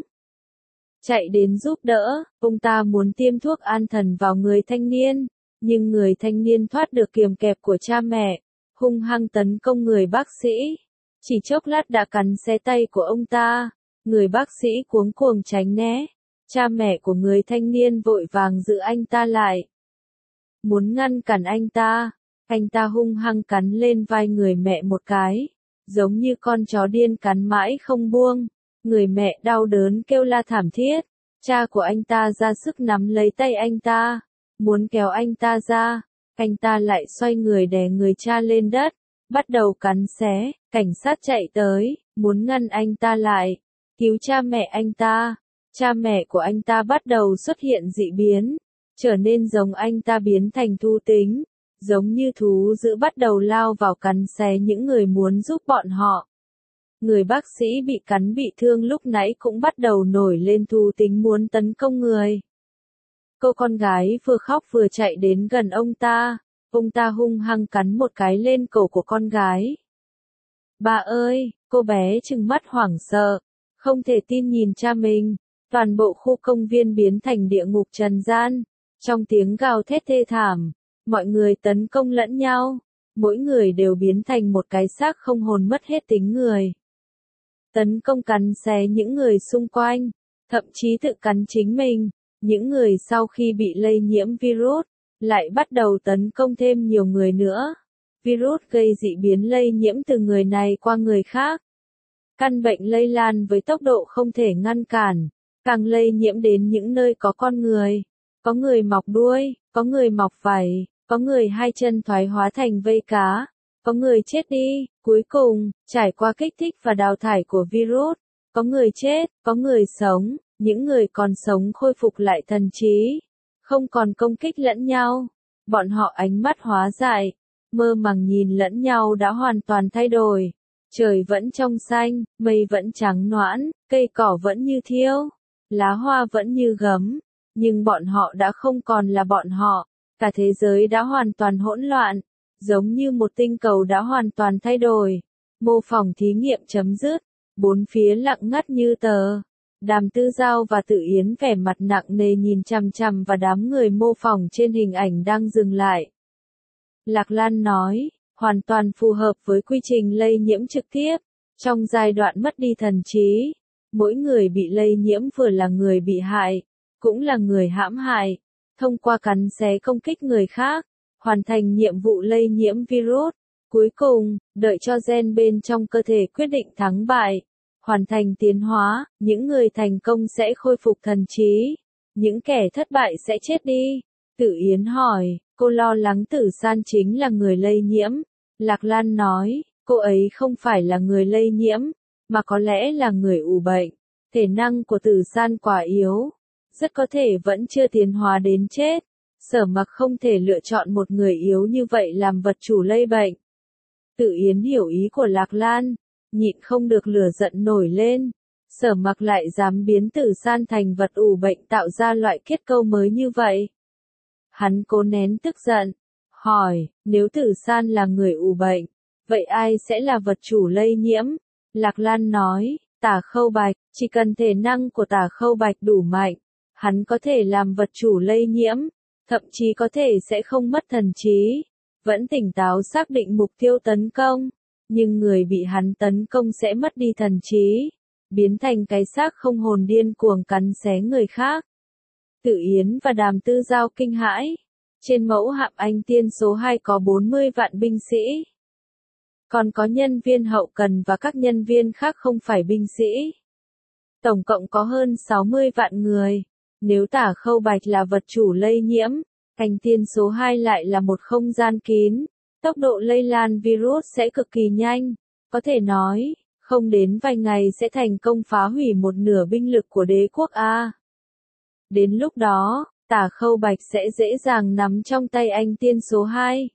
chạy đến giúp đỡ. Ông ta muốn tiêm thuốc an thần vào người thanh niên, nhưng người thanh niên thoát được kiềm kẹp của cha mẹ, hung hăng tấn công người bác sĩ. Chỉ chốc lát đã cắn xé tay của ông ta. Người bác sĩ cuống cuồng tránh né. Cha mẹ của người thanh niên vội vàng giữ anh ta lại, muốn ngăn cản anh ta. Anh ta hung hăng cắn lên vai người mẹ một cái, giống như con chó điên cắn mãi không buông. Người mẹ đau đớn kêu la thảm thiết. Cha của anh ta ra sức nắm lấy tay anh ta, muốn kéo anh ta ra. Anh ta lại xoay người đè người cha lên đất, bắt đầu cắn xé. Cảnh sát chạy tới, muốn ngăn anh ta lại, cứu cha mẹ anh ta. Cha mẹ của anh ta bắt đầu xuất hiện dị biến, trở nên giống anh ta, biến thành thú tính, giống như thú dữ, bắt đầu lao vào cắn xé những người muốn giúp bọn họ. Người bác sĩ bị cắn bị thương lúc nãy cũng bắt đầu nổi lên thú tính muốn tấn công người. Cô con gái vừa khóc vừa chạy đến gần ông ta hung hăng cắn một cái lên cổ của con gái. Bà ơi, cô bé trừng mắt hoảng sợ, không thể tin nhìn cha mình. Toàn bộ khu công viên biến thành địa ngục trần gian. Trong tiếng gào thét thê thảm, mọi người tấn công lẫn nhau, mỗi người đều biến thành một cái xác không hồn mất hết tính người. Tấn công cắn xé những người xung quanh, thậm chí tự cắn chính mình. Những người sau khi bị lây nhiễm virus, lại bắt đầu tấn công thêm nhiều người nữa. Virus gây dị biến lây nhiễm từ người này qua người khác. Căn bệnh lây lan với tốc độ không thể ngăn cản, càng lây nhiễm đến những nơi có con người. Có người mọc đuôi, có người mọc vảy, có người 2 chân thoái hóa thành vây cá, có người chết đi. Cuối cùng, trải qua kích thích và đào thải của virus, có người chết, có người sống. Những người còn sống khôi phục lại thần trí, không còn công kích lẫn nhau. Bọn họ ánh mắt hóa dại, mơ màng nhìn lẫn nhau đã hoàn toàn thay đổi. Trời vẫn trong xanh, mây vẫn trắng noãn, cây cỏ vẫn như thiêu, lá hoa vẫn như gấm, nhưng bọn họ đã không còn là bọn họ. Cả thế giới đã hoàn toàn hỗn loạn, giống như một tinh cầu đã hoàn toàn thay đổi. Mô phỏng thí nghiệm chấm dứt, bốn phía lặng ngắt như tờ. Đàm Tư Giao và Tự Yến vẻ mặt nặng nề nhìn chằm chằm vào đám người mô phỏng trên hình ảnh đang dừng lại. Lạc Lan nói, hoàn toàn phù hợp với quy trình lây nhiễm trực tiếp. Trong giai đoạn mất đi thần trí, mỗi người bị lây nhiễm vừa là người bị hại, cũng là người hãm hại. Thông qua cắn xé công kích người khác, hoàn thành nhiệm vụ lây nhiễm virus. Cuối cùng, đợi cho gen bên trong cơ thể quyết định thắng bại. hoàn thành tiến hóa, những người thành công sẽ khôi phục thần trí, những kẻ thất bại sẽ chết đi. Tử Yến hỏi, cô lo lắng Tử San chính là người lây nhiễm. Lạc Lan nói, cô ấy không phải là người lây nhiễm, mà có lẽ là người ủ bệnh. Thể năng của Tử San quá yếu, rất có thể vẫn chưa tiến hóa đến chết. Sở Mặc không thể lựa chọn một người yếu như vậy làm vật chủ lây bệnh. Tử Yến hiểu ý của Lạc Lan, nhịn không được lửa giận nổi lên. Sở Mặc lại dám biến Tử San thành vật ủ bệnh tạo ra loại kết câu mới như vậy. Hắn cố nén tức giận, hỏi, nếu Tử San là người ủ bệnh, vậy ai sẽ là vật chủ lây nhiễm? Lạc Lan nói, Tả Khâu Bạch, chỉ cần thể năng của Tả Khâu Bạch đủ mạnh, hắn có thể làm vật chủ lây nhiễm, thậm chí có thể sẽ không mất thần trí, vẫn tỉnh táo xác định mục tiêu tấn công, nhưng người bị hắn tấn công sẽ mất đi thần trí, biến thành cái xác không hồn điên cuồng cắn xé người khác. Tử Yến và Đàm Tư Giao kinh hãi, trên mẫu hạm Anh Tiên số 2 có 40 vạn binh sĩ. Còn có nhân viên hậu cần và các nhân viên khác không phải binh sĩ. Tổng cộng có hơn 60 vạn người. Nếu Tả Khâu Bạch là vật chủ lây nhiễm, Anh Tiên số 2 lại là một không gian kín, tốc độ lây lan virus sẽ cực kỳ nhanh, có thể nói, không đến vài ngày sẽ thành công phá hủy một nửa binh lực của đế quốc A. Đến lúc đó, Tả Khâu Bạch sẽ dễ dàng nắm trong tay Anh Tiên số 2.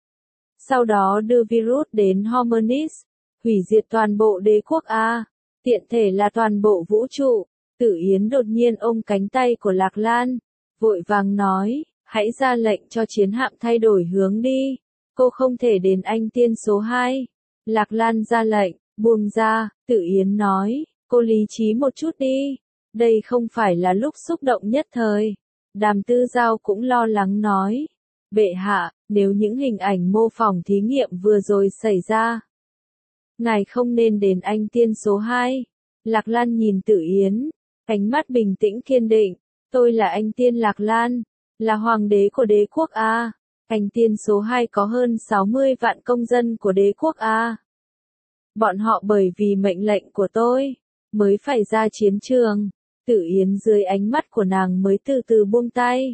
Sau đó đưa virus đến Harmonis, hủy diệt toàn bộ đế quốc A, tiện thể là toàn bộ vũ trụ. Tử Yến đột nhiên ôm cánh tay của Lạc Lan, vội vàng nói, hãy ra lệnh cho chiến hạm thay đổi hướng đi, cô không thể đến Anh Tiên số 2. Lạc Lan ra lệnh, buông ra, Tử Yến nói, cô lý trí một chút đi, đây không phải là lúc xúc động nhất thời. Đàm Tư Giao cũng lo lắng nói, bệ hạ, nếu những hình ảnh mô phỏng thí nghiệm vừa rồi xảy ra, ngài không nên đến Anh Tiên số 2. Lạc Lan nhìn Tử Yến, ánh mắt bình tĩnh kiên định, tôi là Anh Tiên Lạc Lan, là hoàng đế của đế quốc A. Anh Tiên số 2 có hơn 60 vạn công dân của đế quốc A. Bọn họ bởi vì mệnh lệnh của tôi, mới phải ra chiến trường. Tử Yến dưới ánh mắt của nàng mới từ từ buông tay.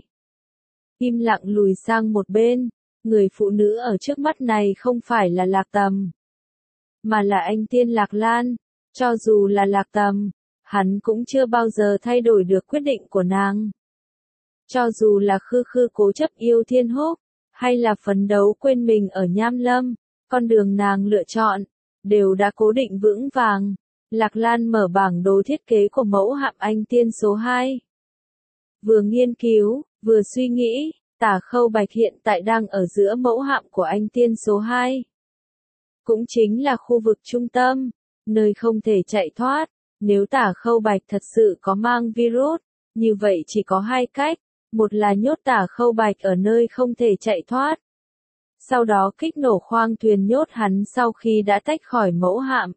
Im lặng lùi sang một bên, người phụ nữ ở trước mắt này không phải là Lạc Tầm, mà là Anh Tiên Lạc Lan. Cho dù là Lạc Tầm, hắn cũng chưa bao giờ thay đổi được quyết định của nàng. Cho dù là Khư Khư cố chấp yêu Thiên Húc, hay là phấn đấu quên mình ở Nham Lâm, con đường nàng lựa chọn, đều đã cố định vững vàng. Lạc Lan mở bảng đồ thiết kế của mẫu hạm Anh Tiên số 2. Vừa nghiên cứu, vừa suy nghĩ, Tả Khâu Bạch hiện tại đang ở giữa mẫu hạm của Anh Tiên số 2. Cũng chính là khu vực trung tâm, nơi không thể chạy thoát. Nếu Tả Khâu Bạch thật sự có mang virus, như vậy chỉ có hai cách. Một là nhốt Tả Khâu Bạch ở nơi không thể chạy thoát. Sau đó kích nổ khoang thuyền nhốt hắn sau khi đã tách khỏi mẫu hạm.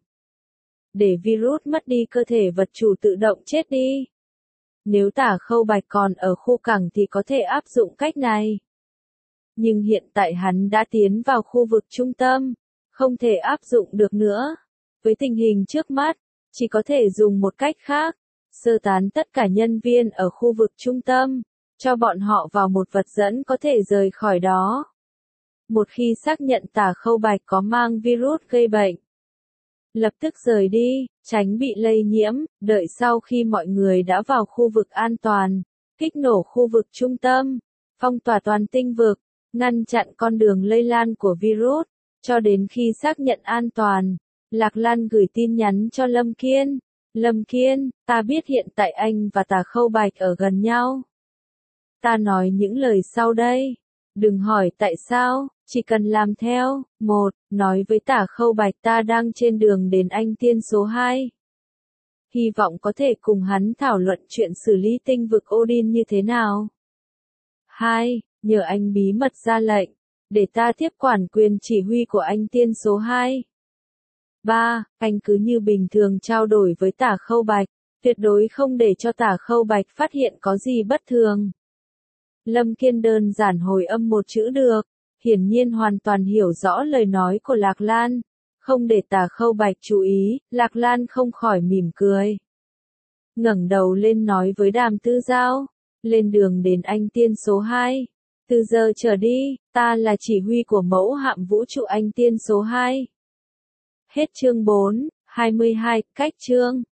Để virus mất đi cơ thể vật chủ tự động chết đi. Nếu Tả Khâu Bạch còn ở khu cảng thì có thể áp dụng cách này. Nhưng hiện tại hắn đã tiến vào khu vực trung tâm, không thể áp dụng được nữa. Với tình hình trước mắt, chỉ có thể dùng một cách khác, sơ tán tất cả nhân viên ở khu vực trung tâm, cho bọn họ vào một vật dẫn có thể rời khỏi đó. Một khi xác nhận Tả Khâu Bạch có mang virus gây bệnh, lập tức rời đi, tránh bị lây nhiễm, đợi sau khi mọi người đã vào khu vực an toàn, kích nổ khu vực trung tâm, phong tỏa toàn tinh vực, ngăn chặn con đường lây lan của virus, cho đến khi xác nhận an toàn. Lạc Lan gửi tin nhắn cho Lâm Kiên. Lâm Kiên, ta biết hiện tại anh và Tả Khâu Bạch ở gần nhau. Ta nói những lời sau đây. Đừng hỏi tại sao, chỉ cần làm theo. 1. Nói với Tả Khâu Bạch ta đang trên đường đến Anh Tiên số 2. Hy vọng có thể cùng hắn thảo luận chuyện xử lý tinh vực Odin như thế nào. 2. Nhờ anh bí mật ra lệnh, để ta tiếp quản quyền chỉ huy của Anh Tiên số 2. 3. Anh cứ như bình thường trao đổi với Tả Khâu Bạch, tuyệt đối không để cho Tả Khâu Bạch phát hiện có gì bất thường. Lâm Kiên đơn giản hồi âm một chữ được, hiển nhiên hoàn toàn hiểu rõ lời nói của Lạc Lan, Không để Tả Khâu Bạch chú ý, Lạc Lan không khỏi mỉm cười. Ngẩng đầu lên nói với Đàm Tư Giao, lên đường đến anh tiên số 2. Từ giờ trở đi, ta là chỉ huy của mẫu hạm vũ trụ anh tiên số 2. Hết chương 4, 22, cách chương.